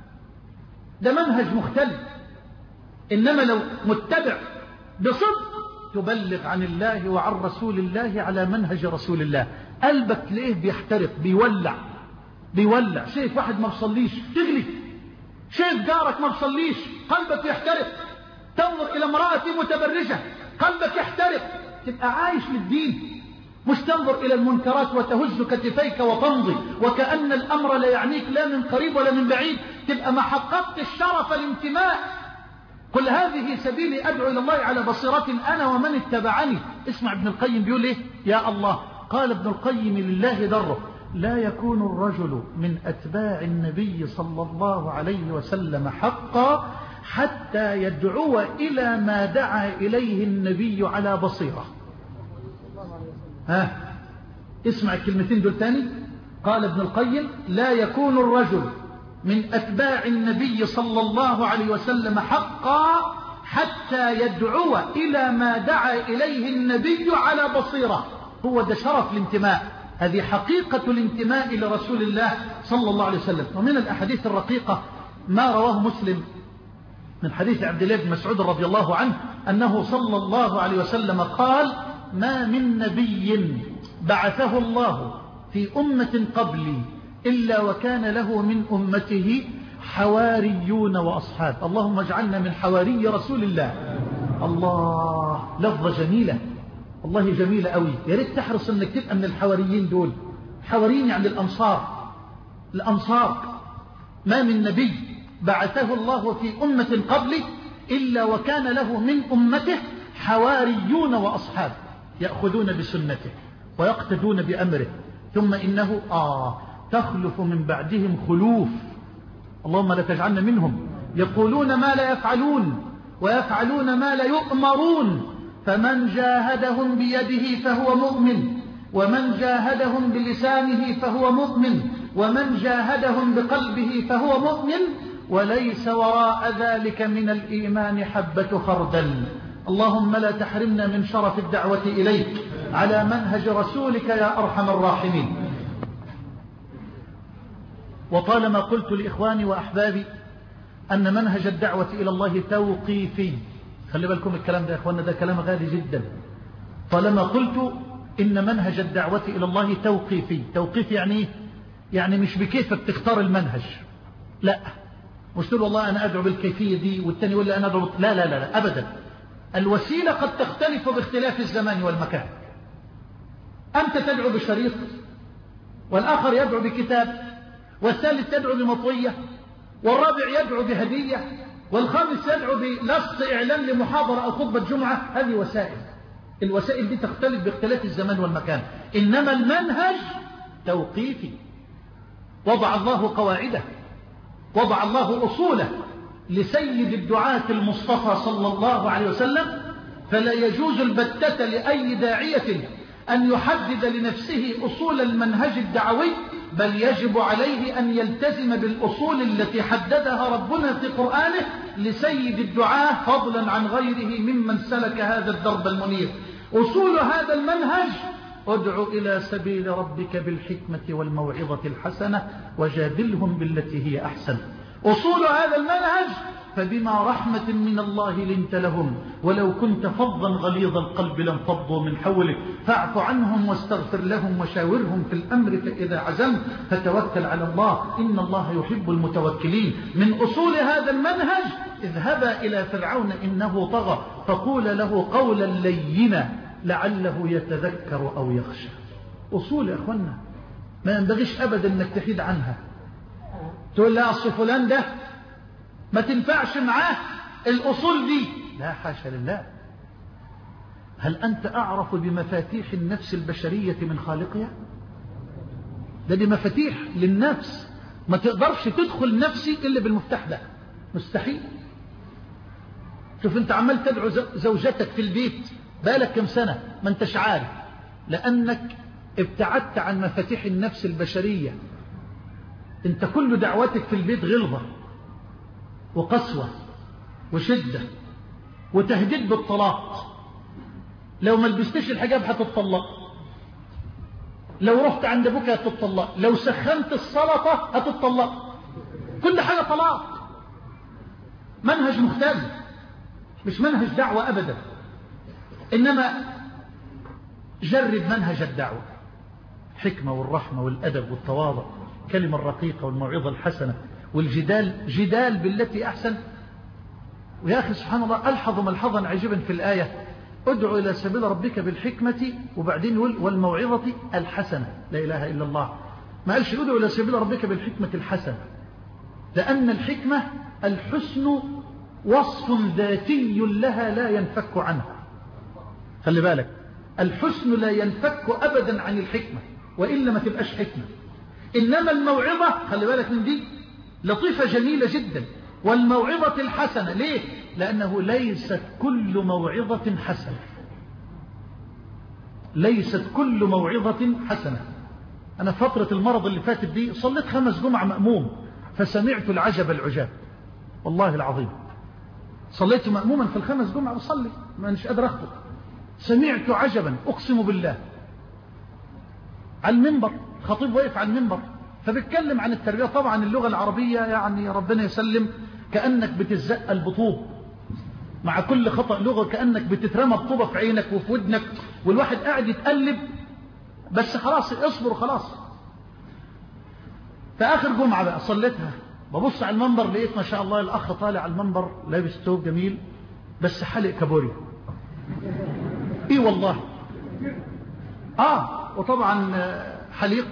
ده منهج مختلف. إنما لو متبع بصدق تبلغ عن الله وعن رسول الله على منهج رسول الله. قلبك ليه بيحترق بيولع بيولع. شايف واحد ما بصليش تغلي، شايف جارك ما بصليش قلبك يحترق، تنظر إلى امرأة متبرجة قلبك يحترق. تبقى عايش للدين، مش تنظر إلى المنكرات وتهز كتفيك وتمضي وكأن الأمر لا يعنيك لا من قريب ولا من بعيد. تبقى ما حققت الشرف الانتماء. قل هذه سبيلي أدعو إلى الله على بصيرة أنا ومن اتبعني. اسمع ابن القيم بيقول إيه يا الله. قال ابن القيم لله دره لا يكون الرجل من أتباع النبي صلى الله عليه وسلم حقا حتى يدعو إلى ما دعا إليه النبي على بصيرة. ها اسمع الكلمتين دول تاني. قال ابن القيم لا يكون الرجل من أتباع النبي صلى الله عليه وسلم حقا حتى يدعو إلى ما دعا إليه النبي على بصيرة. هو ده شرف الانتماء، هذه حقيقة الانتماء إلى رسول الله صلى الله عليه وسلم. ومن الأحاديث الرقيقة ما رواه مسلم من حديث عبد الله بن مسعود رضي الله عنه أنه صلى الله عليه وسلم قال ما من نبي بعثه الله في أمة قبلي إلا وكان له من أمته حواريون وأصحاب. اللهم اجعلنا من حواري رسول الله. الله لفظة جميلة، والله جميلة قوي. يا ريت تحرص انك تبقى من الحواريين دول. حواريين يعني الأنصار. الأنصار ما من نبي بعثه الله في أمة قبلي إلا وكان له من أمته حواريون وأصحاب يأخذون بسنته ويقتدون بأمره. ثم إنه آه تخلف من بعدهم خلوف، اللهم لا تجعلنا منهم، يقولون ما لا يفعلون ويفعلون ما لا يؤمرون. فمن جاهدهم بيده فهو مؤمن، ومن جاهدهم بلسانه فهو مؤمن، ومن جاهدهم بقلبه فهو مؤمن، وليس وراء ذلك من الإيمان حبة خردل. اللهم لا تحرمنا من شرف الدعوة إليك على منهج رسولك يا أرحم الراحمين. وطالما قلت لإخواني وأحبابي أن منهج الدعوة إلى الله توقيفي. خلي بالكم الكلام ده يا أخوانا، ده كلام غالي جدا. طالما قلت إن منهج الدعوة إلى الله توقيفي. توقيف يعني إيه؟ يعني مش بكيفك تختار المنهج، لا، مش تقول والله أنا أدعو بالكيفية دي والتاني يقول لي أنا أدعو، لا لا لا, لا أبدا. الوسيلة قد تختلف باختلاف الزمان والمكان. أنت تدعو بشريط، والآخر يدعو بكتاب، والثالث يدعو بمطوية، والرابع يدعو بهدية، والخامس يدعو بلصق إعلان لمحاضرة أو خطبة جمعة. هذه وسائل. الوسائل دي تختلف باختلاف الزمان والمكان، إنما المنهج توقيفي. وضع الله قواعده، وضع الله أصوله لسيد الدعاة المصطفى صلى الله عليه وسلم. فلا يجوز البتة لأي داعية أن يحدد لنفسه أصول المنهج الدعوي، بل يجب عليه أن يلتزم بالأصول التي حددها ربنا في قرآنه لسيد الدعاة، فضلا عن غيره ممن سلك هذا الدرب المنير. أصول هذا المنهج: ادع إلى سبيل ربك بالحكمة والموعظة الحسنة وجادلهم بالتي هي أحسن. أصول هذا المنهج: فبما رحمة من الله لنت لهم ولو كنت فظا غليظ القلب لانفضوا من حولك فاعف عنهم واستغفر لهم وشاورهم في الأمر فإذا عزمت فتوكل على الله إن الله يحب المتوكلين. من أصول هذا المنهج: اذهبا إلى فرعون إنه طغى فقول له قولا لينا لعله يتذكر أو يخشى. أصول يا أخوانا ما ينبغيش أبدا أنك تحيد عنها. تقول لا أصل فلان ده ما تنفعش معاه الأصول دي، لا حاشا لله. هل أنت أعرف بمفاتيح النفس البشرية من خالقها؟ ده دي مفاتيح للنفس، ما تقدرش تدخل نفسي إلا بالمفتاح ده، مستحيل. شوف أنت عمال تدعو زوجتك في البيت بقالك كم سنة ما انتش عارف، لأنك ابتعدت عن مفاتيح النفس البشرية. انت كل دعوتك في البيت غلظة وقسوة وشدة وتهديد بالطلاق. لو ما لبستش الحجاب هتطلق، لو رحت عند ابوك هتطلق، لو سخنت السلطة هتطلق، كل حاجة طلاق. منهج مختلف، مش منهج دعوة أبدا. إنما جرب منهج الدعوة: حكمة والرحمة والأدب والتواضع، كلمة الرقيقة والموعظة الحسنة، والجدال جدال بالتي أحسن. ويا أخي سبحان الله ألحظ ملحظا عجيبا في الآية: ادعو إلى سبيل ربك بالحكمة، وبعدين يقول والموعظة الحسنة. لا إله إلا الله. ما قالش ادعو إلى سبيل ربك بالحكمة الحسنة، لأن الحكمة الحسن وصف ذاتي لها لا ينفك عنه. خلي بالك، الحسن لا ينفك أبدا عن الحكمة، وإلا ما تبقاش حكمة. إنما الموعظة خلي بالك من دي، لطيفة جميلة جدا. والموعظة الحسنة ليه؟ لأنه ليست كل موعظة حسنة، ليست كل موعظة حسنة. أنا فترة المرض اللي فاتت دي صليت خمس جمعة مأموم، فسمعت العجب العجاب والله العظيم. صليت مأموما في الخمس جمعة وصلي ما مش قادر أخطب، سمعت عجبا أقسم بالله. على المنبر خطيب واقف على المنبر فبيتكلم عن التربية. طبعا اللغة العربية يعني ربنا يسلم كأنك بتزق البطوب، مع كل خطأ لغة كأنك بتترمى بطوبة في عينك وفي ودنك، والواحد قاعد يتقلب. بس خلاص اصبر خلاص. فآخر جمعة بقى صليتها، ببص على المنبر لقيت ما شاء الله الأخ طالع على المنبر لابس ثوب جميل بس حلق كابوري. ايه والله. اه وطبعا حليق،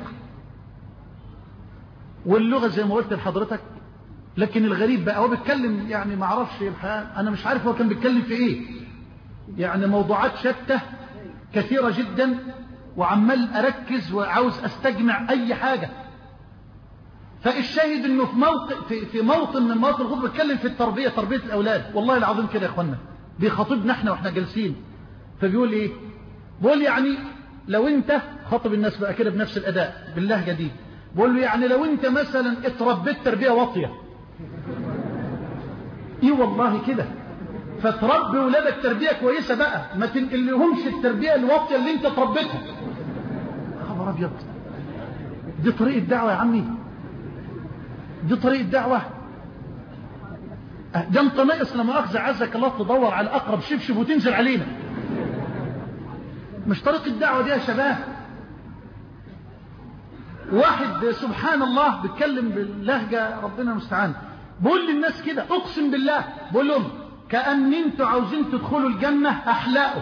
واللغة زي ما قلت لحضرتك. لكن الغريب بقى هو بيتكلم يعني ما اعرفش انا مش عارف هو كان بيتكلم في ايه، يعني موضوعات شتى كثيرة جدا، وعمال اركز وعاوز استجمع اي حاجة. فالشاهد انه في موقع في, في موطن من مواطن الخطبة بيتكلم في التربية، تربية الاولاد. والله العظيم كده يا اخوانا بيخاطبنا احنا واحنا جالسين. فبيقول ايه؟ بيقول يعني لو انت خاطب الناس بقى كده بنفس الاداء باللهجة دي، بقول له يعني لو انت مثلا اتربيت تربية واطية، ايه والله كده، فتربي ولادك تربية كويسة بقى، ما تنقلهمش التربية الواطية اللي انت تربيتها. خبر ابيض، دي طريقة دعوة يا عمي، دي طريقة دعوة. ده انت ناقص لما أخذ عزك الله تدور على أقرب شبشب وتنزل علينا. مش طريق الدعوة دي يا شباب. واحد سبحان الله بيتكلم باللهجة ربنا المستعان، بقول للناس كده اقسم بالله، بقول لهم كأن انتوا عاوزين تدخلوا الجنة احلاقوا.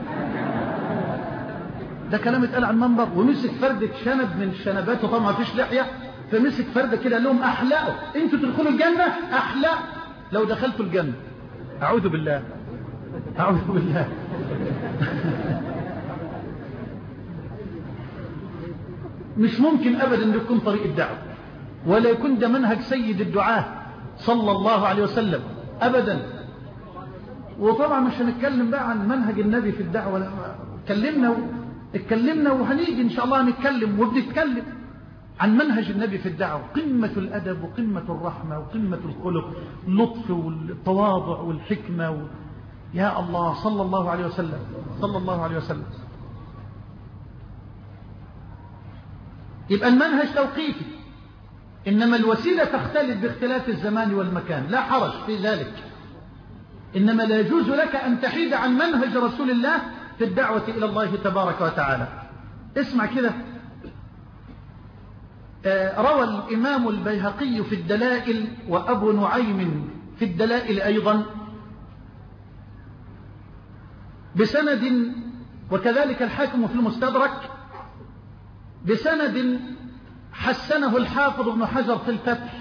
ده كلام اتقال على المنبر، ومسك فردة شنب من شنباته، طبعا ما فيش لحية، فمسك فردة كده قال لهم احلاقوا، انتوا تدخلوا الجنة احلاقوا لو دخلتوا الجنة. اعوذ بالله اعوذ بالله. مش ممكن ابدا ان يكون طريق الدعوة، ولا يكون ده منهج سيد الدعاة صلى الله عليه وسلم ابدا. وطبعا مش هنتكلم بقى عن منهج النبي في الدعوة، اتكلمنا اتكلمنا وهنيجي ان شاء الله نتكلم وبنتكلم عن منهج النبي في الدعوة، قمة الادب وقمة الرحمة وقمة الخلق، اللطف والتواضع والحكمة و... يا الله صلى الله عليه وسلم صلى الله عليه وسلم. يبقى المنهج توقيفي، إنما الوسيلة تختلف باختلاف الزمان والمكان، لا حرج في ذلك. إنما لا يجوز لك أن تحيد عن منهج رسول الله في الدعوة إلى الله تبارك وتعالى. اسمع كده، روى الإمام البيهقي في الدلائل وأبو نعيم في الدلائل أيضا بسند، وكذلك الحاكم في المستدرك بسند حسنه الحافظ ابن حجر في الفتح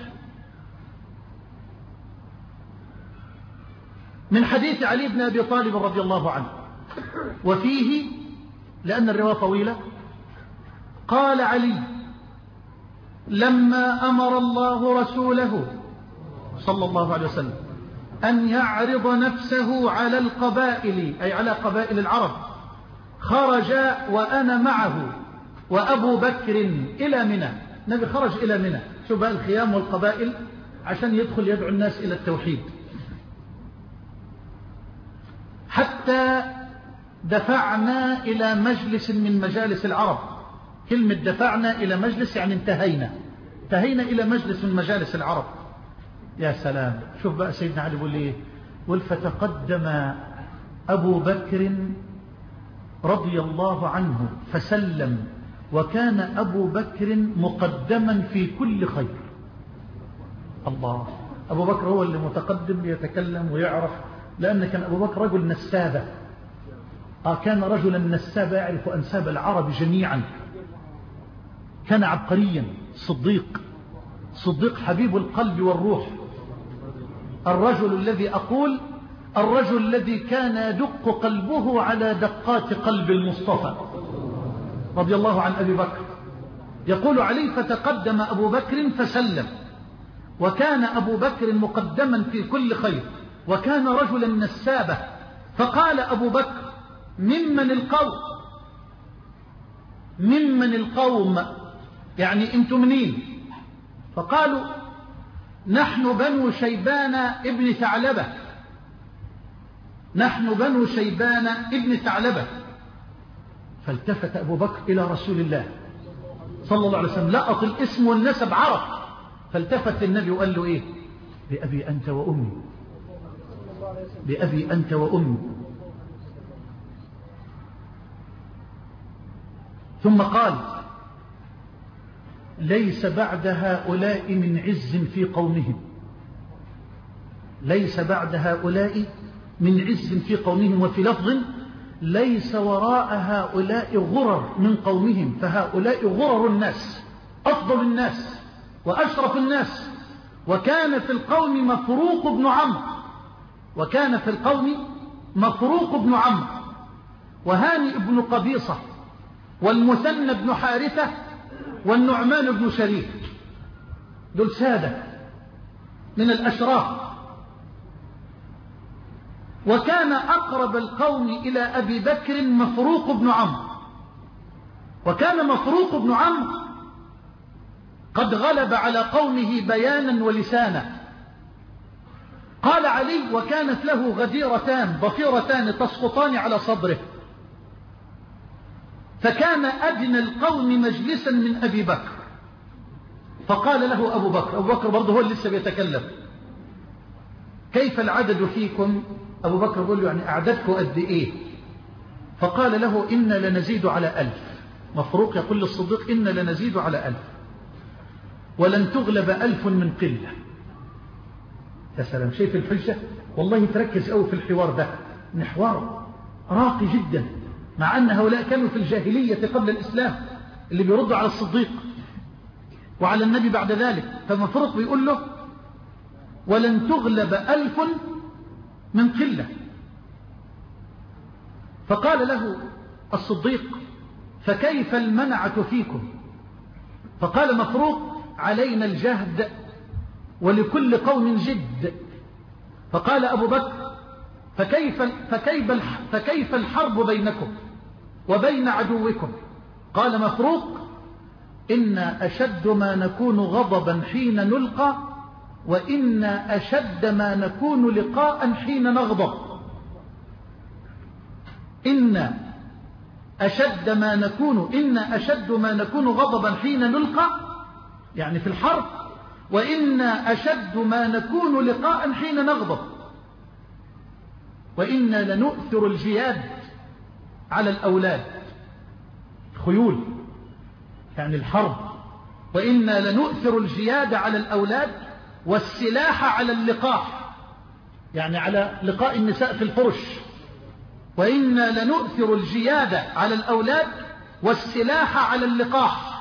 من حديث علي بن أبي طالب رضي الله عنه، وفيه لأن الرواية طويلة قال علي: لما أمر الله رسوله صلى الله عليه وسلم أن يعرض نفسه على القبائل، أي على قبائل العرب، خرج وأنا معه وأبو بكر إلى منى. النبي خرج إلى منى، شو بقى الخيام والقبائل عشان يدخل يدعو الناس إلى التوحيد، حتى دفعنا إلى مجلس من مجالس العرب. كلمة دفعنا إلى مجلس يعني انتهينا انتهينا إلى مجلس من مجالس العرب. يا سلام، شوف بقى سيدنا علي بيقول ايه، قل: فتقدم أبو بكر رضي الله عنه فسلم، وكان أبو بكر مقدما في كل خير. الله، أبو بكر هو اللي متقدم يتكلم ويعرف، لأن كان أبو بكر رجل نسابة. آه كان رجلا نسابة يعرف أنساب العرب جميعا، كان عبقريا، صديق صديق حبيب القلب والروح، الرجل الذي أقول الرجل الذي كان يدق قلبه على دقات قلب المصطفى رضي الله عن أبي بكر. يقول علي: فتقدم أبو بكر فسلم، وكان أبو بكر مقدما في كل خير، وكان رجلا نسابة. فقال أبو بكر: ممن القوم ممن القوم يعني انتم منين؟ فقالوا: نحن بنو شيبان ابن ثعلبة نحن بنو شيبان ابن ثعلبة. فالتفت أبو بكر إلى رسول الله صلى الله عليه وسلم، لقط الاسم والنسب عرف، فالتفت النبي وقال له إيه؟ بأبي أنت وأمي بأبي أنت وأمي. ثم قال: ليس بعد هؤلاء من عز في قومهم ليس بعد هؤلاء من عز في قومهم وفي لفظ: ليس وراء هؤلاء غرر من قومهم، فهؤلاء غرر الناس، أفضل الناس وأشرف الناس. وكان في القوم مفروق بن عمرو وكان في القوم مفروق بن عمرو وهانئ بن قبيصة والمثنى بن حارثة والنعمان بن شريك، دول سادة من الأشراف. وكان أقرب القوم إلى أبي بكر مفروق بن عمرو، وكان مفروق بن عمرو قد غلب على قومه بيانا ولسانا. قال علي: وكانت له غديرتان ضفيرتان تسقطان على صدره، فكان أدنى القوم مجلسا من أبي بكر. فقال له أبو بكر أبو بكر برضه هو اللي لسه بيتكلم: كيف العدد فيكم؟ أبو بكر يقول له يعني أعددكم قد إيه؟ فقال له إن لنزيد على ألف. مفروق يقول للصديق إن لنزيد على ألف ولن تغلب ألف من قلة. يا سلام، شايف الحجة؟ والله تركز أوي في الحوار ده، محوار راقي جدا، مع أن هؤلاء كانوا في الجاهلية قبل الإسلام اللي بيردوا على الصديق وعلى النبي بعد ذلك. فمفروق بيقول له ولن تغلب ألف من قلة. فقال له الصديق فكيف المنعة فيكم؟ فقال مفروق علينا الجهد ولكل قوم جد. فقال أبو بكر فكيف, فكيف, فكيف الحرب بينكم وبين عدوكم؟ قال مفروق إن أشد ما نكون غضبا حين نلقى وإن أشد ما نكون لقاء حين نغضب. إن أشد ما نكون إن أشد ما نكون غضبا حين نلقى يعني في الحرب، وإن أشد ما نكون لقاء حين نغضب، وإنا لنؤثر الجياد على الأولاد، خيول يعني الحرب، وإنا لنؤثر الجياد على الأولاد والسلاح على اللقاح يعني على لقاء النساء في الفرش، وإنا لنؤثر الجياد على الأولاد والسلاح على اللقاح.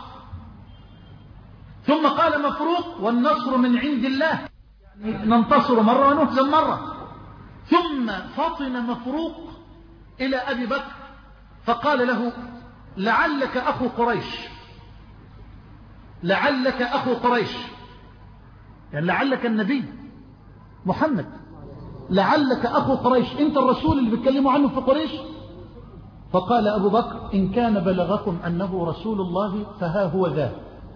ثم قال مفروق والنصر من عند الله، يعني ننتصر مرة ونهزم مرة. ثم فطن مفروق إلى أبي بكر فقال له لعلك أخو قريش، لعلك أخو قريش يعني لعلك النبي محمد، لعلك أخو قريش، أنت الرسول اللي بيتكلموا عنه في قريش. فقال أبو بكر إن كان بلغكم أنه رسول الله فها هو ذا،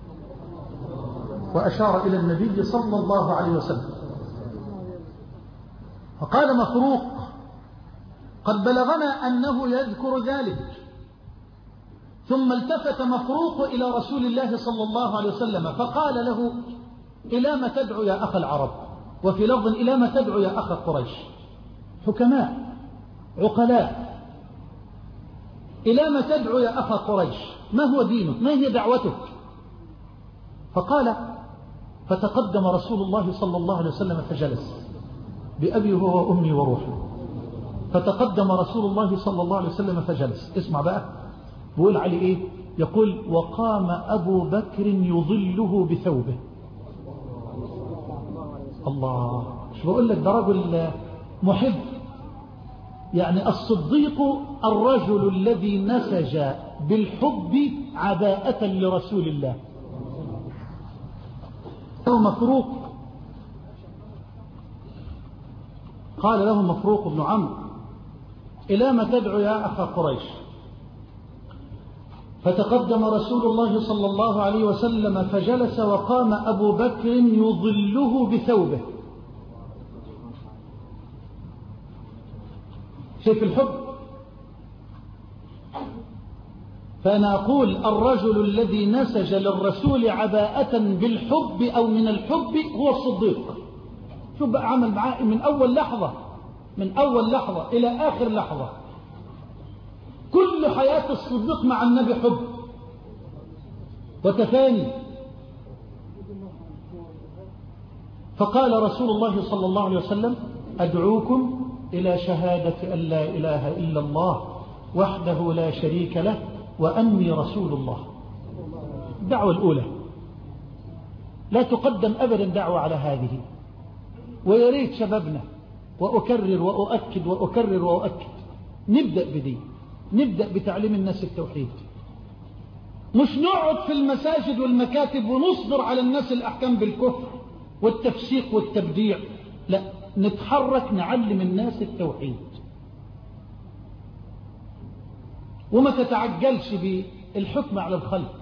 وأشار إلى النبي صلى الله عليه وسلم. فقال مفروق قد بلغنا أنه يذكر ذلك. ثم التفت مفروق إلى رسول الله صلى الله عليه وسلم فقال له إلى ما تدعو يا أخ العرب، وفي لفظ إلى ما تدعو يا أخ قريش، حكماء عقلاء، إلى ما تدعو يا أخ قريش، ما هو دينك، ما هي دعوتك؟ فقال فتقدم رسول الله صلى الله عليه وسلم فجلس بأبي هو وأمي وروحي. فتقدم رسول الله صلى الله عليه وسلم فجلس. اسمع بقى بقول علي إيه؟ يقول وقام أبو بكر يظله بثوبه. الله، مش بقول لك ده رجل محب، يعني الصديق الرجل الذي نسج بالحب عباءة لرسول الله. له مفروق قال له مفروق بن عمرو إلى ما تدعو يا أخا قريش؟ فتقدم رسول الله صلى الله عليه وسلم فجلس وقام أبو بكر يظله بثوبه. شوف الحب. فأنا أقول الرجل الذي نسج للرسول عباءة بالحب أو من الحب هو الصديق. شوف بقى عمل معاه من أول لحظة، من أول لحظة إلى آخر لحظة، كل حياة الصديق مع النبي حب وتفاني. فقال رسول الله صلى الله عليه وسلم أدعوكم إلى شهادة أن لا إله إلا الله وحده لا شريك له وأني رسول الله. الدعوة الأولى لا تقدم أبدا دعوة على هذه. ويريد شبابنا، وأكرر وأؤكد وأكرر وأؤكد، نبدأ بدي، نبدأ بتعليم الناس التوحيد، مش نقعد في المساجد والمكاتب ونصدر على الناس الأحكام بالكفر والتفسيق والتبديع. لا، نتحرك نعلم الناس التوحيد. وما تتعجلش بالحكم على الخلق.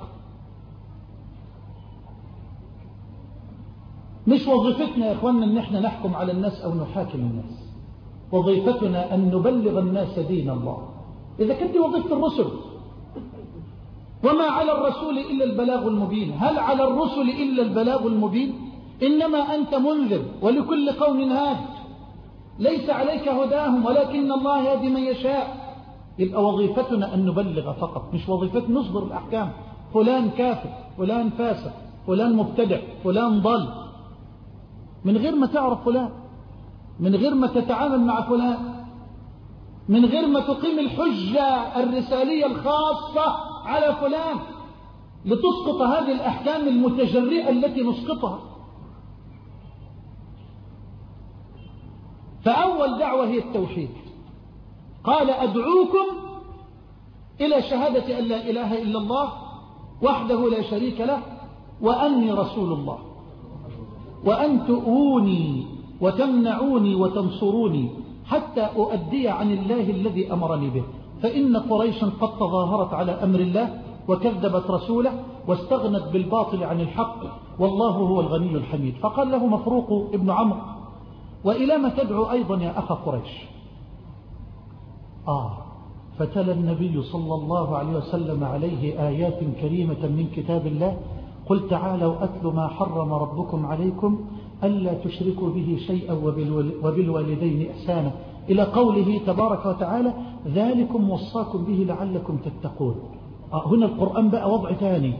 مش وظيفتنا يا إخواننا أن احنا نحكم على الناس أو نحاكم الناس. وظيفتنا أن نبلغ الناس دين الله. إذا كنت وظيفة الرسل، وما على الرسول إلا البلاغ المبين. هل على الرسل إلا البلاغ المبين؟ إنما أنت منذر ولكل قوم هاد. ليس عليك هداهم ولكن الله يهدي من يشاء. يبقى وظيفتنا أن نبلغ فقط، مش وظيفتنا نصدر الأحكام. فلان كافر، فلان فاسق، فلان مبتدع، فلان ضل، من غير ما تعرف فلان، من غير ما تتعامل مع فلان، من غير ما تقيم الحجة الرسالية الخاصة على فلان لتسقط هذه الأحكام المتجرئة التي نسقطها. فأول دعوة هي التوحيد. قال أدعوكم إلى شهادة أن لا إله إلا الله وحده لا شريك له وأني رسول الله، وأن تؤوني وتمنعوني وتنصروني حتى أؤدي عن الله الذي أمرني به، فإن قريشا قد تظاهرت على أمر الله وكذبت رسوله واستغنت بالباطل عن الحق والله هو الغني الحميد. فقال له مفروق ابن عمرو: وإلى ما تدعو أيضا يا أخ قريش؟ آه فتلا النبي صلى الله عليه وسلم عليه آيات كريمة من كتاب الله: قل تعالوا أتل ما حرم ربكم عليكم ألا تشركوا به شيئا وبالوالدين إحسانا، إلى قوله تبارك وتعالى: ذلكم وصاكم به لعلكم تتقون. آه هنا القرآن بقى وضع ثاني،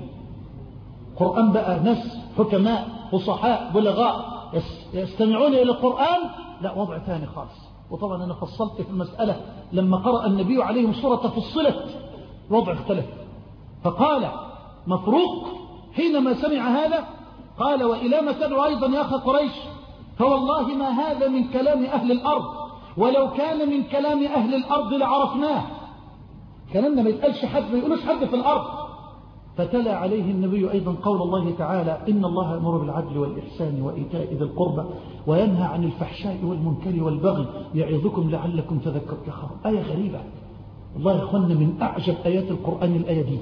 قرآن بقى ناس حكماء فصحاء بلغاء يستمعون إلى القرآن، لا وضع ثاني خالص. وطبعا أنا فصلت في المسألة لما قرأ النبي عليهم سورة فصلت وضع اختلف. فقال مفروق حينما سمع هذا قال: وإلى ما تدعو أيضا يا أخ قريش؟ فوالله ما هذا من كلام أهل الأرض، ولو كان من كلام أهل الأرض لعرفناه. كلامنا ما يتقالش حد، ما يقولوش حد في الأرض. فتلا عليه النبي أيضا قول الله تعالى: إن الله يأمر بالعدل والإحسان وإيتاء ذي القربى وينهى عن الفحشاء والمنكر والبغي يعظكم لعلكم تذكرون. آية غريبة والله يا أخوانا، من أعجب آيات القرآن الآية دي،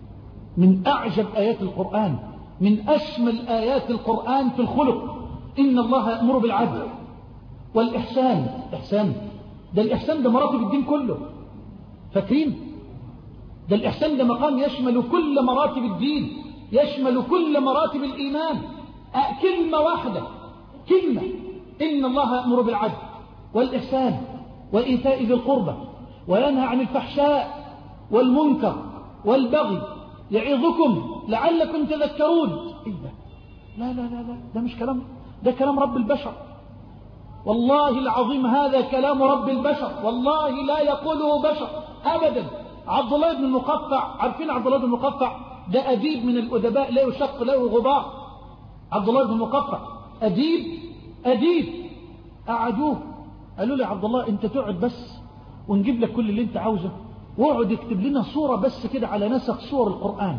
من أعجب آيات القرآن، من أشمل آيات القرآن في الخلق. إن الله يأمر بالعدل والإحسان. إحسان ده الإحسان ده مراتب الدين كله، فاكرين؟ ده الإحسان ده مقام يشمل كل مراتب الدين، يشمل كل مراتب الإيمان. أه كلمة واحدة، كلمة: إن الله يأمر بالعدل والإحسان وإيتاء ذي القربى وينهى عن الفحشاء والمنكر والبغي يعظكم لعلكم تذكرون. إيه ده؟ لا لا لا لا، ده مش كلام، ده كلام رب البشر. والله العظيم هذا كلام رب البشر، والله لا يقوله بشر أبدا. عبد الله بن المقفع، عارفين عبد الله بن المقفع؟ ده أديب من الأدباء لا يشق له غبار. عبد الله بن المقفع أديب أديب. قعدوه قالوا له: عبد الله أنت تقعد بس ونجيب لك كل اللي أنت عاوزه، واقعد اكتب لنا صورة بس كده على نسخ صور القرآن.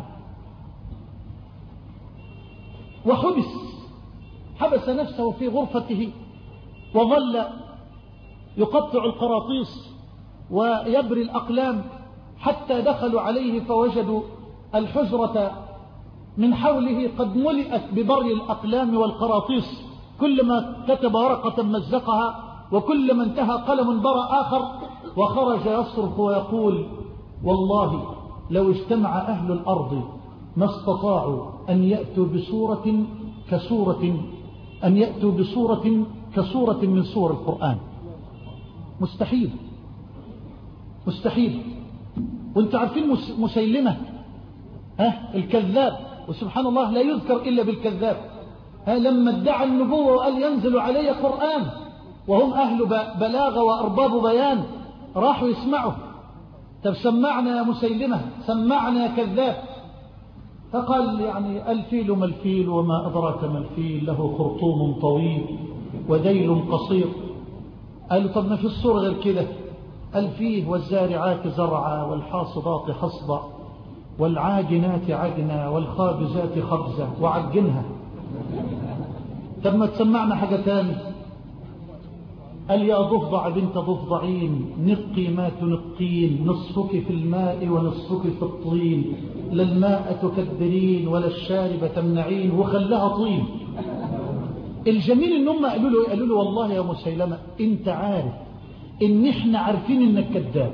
وحبس، حبس نفسه في غرفته وظل يقطع القراطيس ويبري الأقلام حتى دخلوا عليه فوجدوا الحجرة من حوله قد ملئت ببري الأقلام والقراطيس، كلما كتب ورقة مزقها وكلما انتهى قلم برى آخر، وخرج يصرخ ويقول: والله لو اجتمع أهل الأرض ما استطاعوا أن يأتوا بصورة كسورة أن يأتوا بصورة كسورة من سور القرآن. مستحيل مستحيل. وانت عارفين مسيلمة ها الكذاب، وسبحان الله لا يذكر إلا بالكذاب، ها لما ادعى النبوة وقال ينزل علي قرآن وهم أهل بلاغة وأرباب بيان، راحوا يسمعوا: طب سمعنا يا مسيلمة، سمعنا يا كذاب. فقال: يعني الفيل ما الفيل وما أدراك ما الفيل، له خرطوم طويل وديل قصير. قالوا: طب ما في الصورة غير كده؟ قال: فيه والزارعات زرعا والحاصدات حصدا والعاجنات عجنا والخابزات خبزا، وعجنها. طب ما تسمعنا حاجة تاني؟ قال: يا ضفدع بنت ضفدعين نقي ما تنقين، نصفك في الماء ونصفك في الطين، لا الماء تكدرين ولا الشارب تمنعين، وخلها طين. الجميل ان هم قالوا له قالوا له: والله يا مسيلمة انت عارف ان احنا عارفين انك كذاب.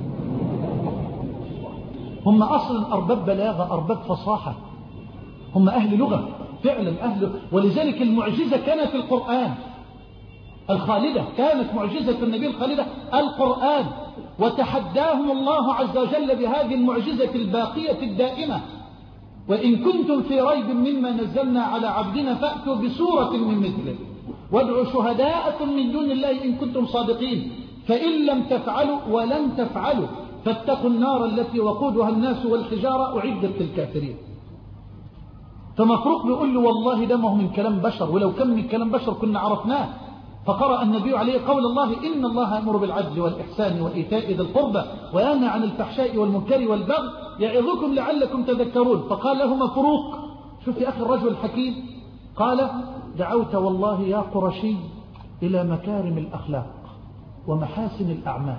هم اصلا ارباب بلاغة، ارباب فصاحة، هم اهل لغة فعلا، اهل. ولذلك المعجزة كانت في القرآن. الخالدة، كانت معجزة النبي الخالدة القرآن، وتحداهم الله عز وجل بهذه المعجزة الباقية الدائمة: وإن كنتم في ريب مما نزلنا على عبدنا فأتوا بسورة من مثله وادعوا شهداءكم من دون الله إن كنتم صادقين، فإن لم تفعلوا ولن تفعلوا فاتقوا النار التي وقودها الناس والحجارة أعدت للكافرين. فمفروق بيقول له: والله ده ما هو من كلام بشر، ولو كان من كلام بشر كنا عرفناه. فقرأ النبي عليه قول الله: إن الله يأمر بالعدل والإحسان وإيتاء ذي القربى وينهى عن الفحشاء والمنكر والبغي يعظكم لعلكم تذكرون. فقال له مفروق: شوف يا أخي الرجل الحكيم، قال: دعوت والله يا قرشي إلى مكارم الأخلاق ومحاسن الأعمال.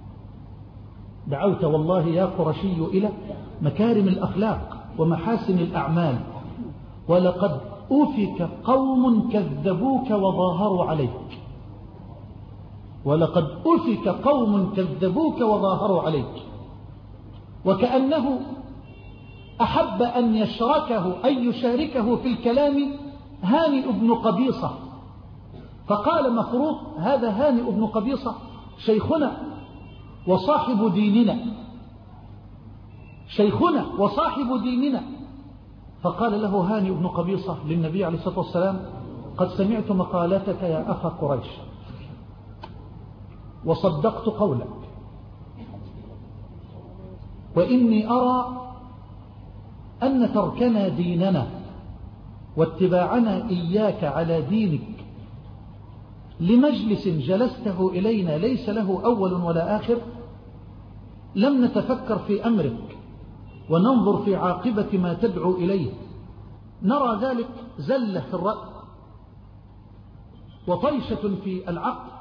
دعوت والله يا قرشي إلى مكارم الأخلاق ومحاسن الأعمال، ولقد أفك قوم كذبوك وظاهروا عليك ولقد أفك قوم كذبوك وظاهروا عليك. وكأنه أحب أن يشركه أن يشاركه في الكلام هانئ بن قبيصة. فقال مفروق: هذا هانئ بن قبيصة شيخنا وصاحب ديننا شيخنا وصاحب ديننا. فقال له هانئ بن قبيصة للنبي عليه الصلاة والسلام: قد سمعت مقالتك يا أخا قريش وصدقت قولك، وإني أرى أن تركنا ديننا واتباعنا إياك على دينك لمجلس جلسته إلينا ليس له أول ولا آخر لم نتفكر في أمرك وننظر في عاقبة ما تدعو إليه، نرى ذلك زلة في الرأي وطيشة في العقل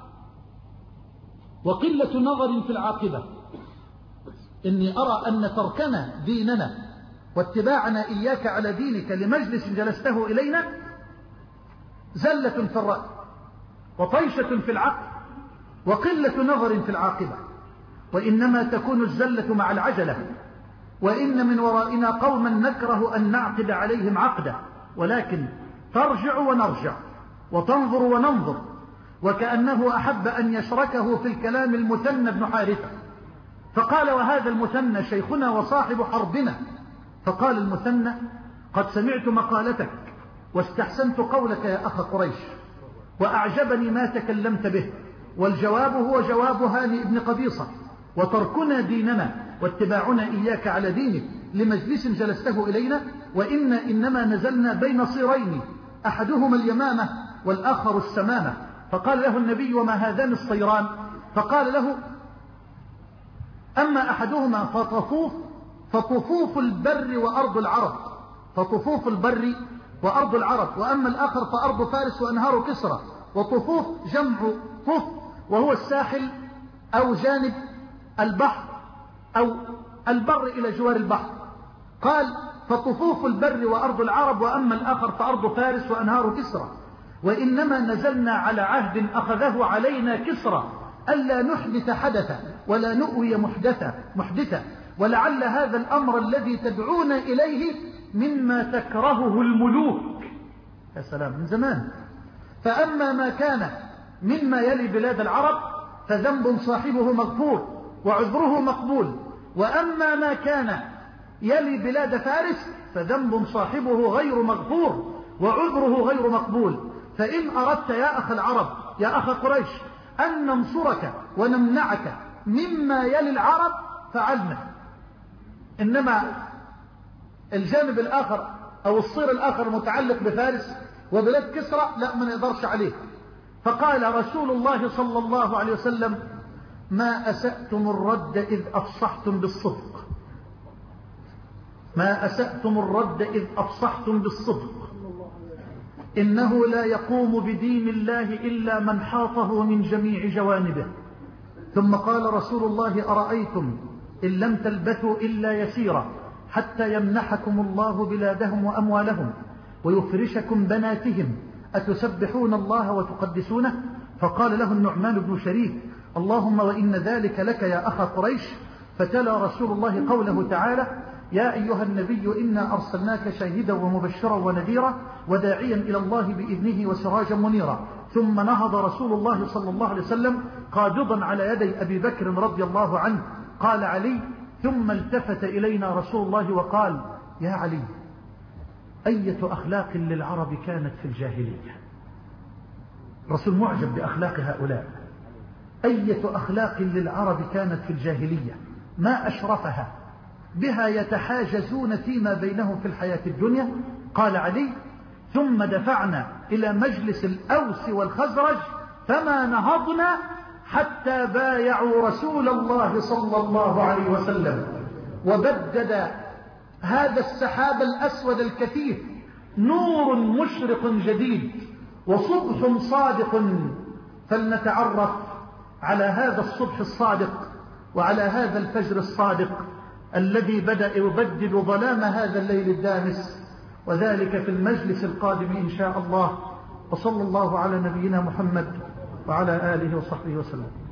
وقلة نظر في العاقبة. إني أرى أن تركنا ديننا واتباعنا إياك على دينك لمجلس جلسته إلينا زلة في الرأي وطيشة في العقل وقلة نظر في العاقبة، وإنما تكون الزلة مع العجلة، وإن من ورائنا قوما نكره أن نعقد عليهم عقدا، ولكن ترجع ونرجع وتنظر وننظر. وكأنه أحب أن يشركه في الكلام المثنى بن حارثة، فقال: وهذا المثنى شيخنا وصاحب حربنا. فقال المثنى: قد سمعت مقالتك واستحسنت قولك يا أخ قريش، وأعجبني ما تكلمت به، والجواب هو جواب هانئ بن قبيصة، وتركنا ديننا واتباعنا إياك على دينك لمجلس جلسته إلينا، وإن إنما نزلنا بين صيرين أحدهما اليمامة والآخر السمامة. فقال له النبي: وما هذان الصيران؟ فقال له: أما أحدهما فطفوف فطفوف البر وأرض العرب فطفوف البر وأرض العرب وأما الآخر فأرض فارس وأنهار كسرى. وطفوف جمع طف، وهو الساحل أو جانب البحر أو البر إلى جوار البحر. قال: فطفوف البر وأرض العرب وأما الآخر فأرض فارس وأنهار كسرى. وإنما نزلنا على عهد أخذه علينا كسرى ألا نحدث حدثا ولا نؤوي محدثا محدثا ولعل هذا الأمر الذي تدعون إليه مما تكرهه الملوك. يا سلام، من زمان. فأما ما كان مما يلي بلاد العرب فذنب صاحبه مغفور وعذره مقبول، وأما ما كان يلي بلاد فارس فذنب صاحبه غير مغفور وعذره غير مقبول. فإن أردت يا أخ العرب يا أخ قريش أن ننصرك ونمنعك مما يلي العرب فعلنا، إنما الجانب الآخر أو الصير الآخر المتعلق بفارس وبلاد كسرى لا، ما نقدرش عليه. فقال رسول الله صلى الله عليه وسلم: ما أسأتم الرد إذ أفصحتم بالصدق ما أسأتم الرد إذ أفصحتم بالصدق إنه لا يقوم بدين الله إلا من حاطه من جميع جوانبه. ثم قال رسول الله: أرأيتم إن لم تلبثوا إلا يسيرا حتى يمنحكم الله بلادهم وأموالهم ويفرشكم بناتهم أتسبحون الله وتقدسونه؟ فقال له النعمان بن شريك: اللهم وإن ذلك لك يا أخا قريش. فتلا رسول الله قوله تعالى: يا أيها النبي إنا أرسلناك شاهدا ومبشرا ونذيرا وداعيا إلى الله بإذنه وسراجا منيرا. ثم نهض رسول الله صلى الله عليه وسلم قابضا على يدي أبي بكر رضي الله عنه. قال علي: ثم التفت إلينا رسول الله وقال: يا علي، أية أخلاق للعرب كانت في الجاهلية؟ رسول معجب بأخلاق هؤلاء. أية أخلاق للعرب كانت في الجاهلية ما أشرفها، بها يتحاجزون فيما بينهم في الحياة الدنيا. قال علي: ثم دفعنا إلى مجلس الأوس والخزرج فما نهضنا حتى بايعوا رسول الله صلى الله عليه وسلم. وبدد هذا السحاب الأسود الكثيف نور مشرق جديد وصبح صادق. فلنتعرف على هذا الصبح الصادق وعلى هذا الفجر الصادق الذي بدأ يبدد ظلام هذا الليل الدامس، وذلك في المجلس القادم إن شاء الله. وصلى الله على نبينا محمد وعلى آله وصحبه وسلم.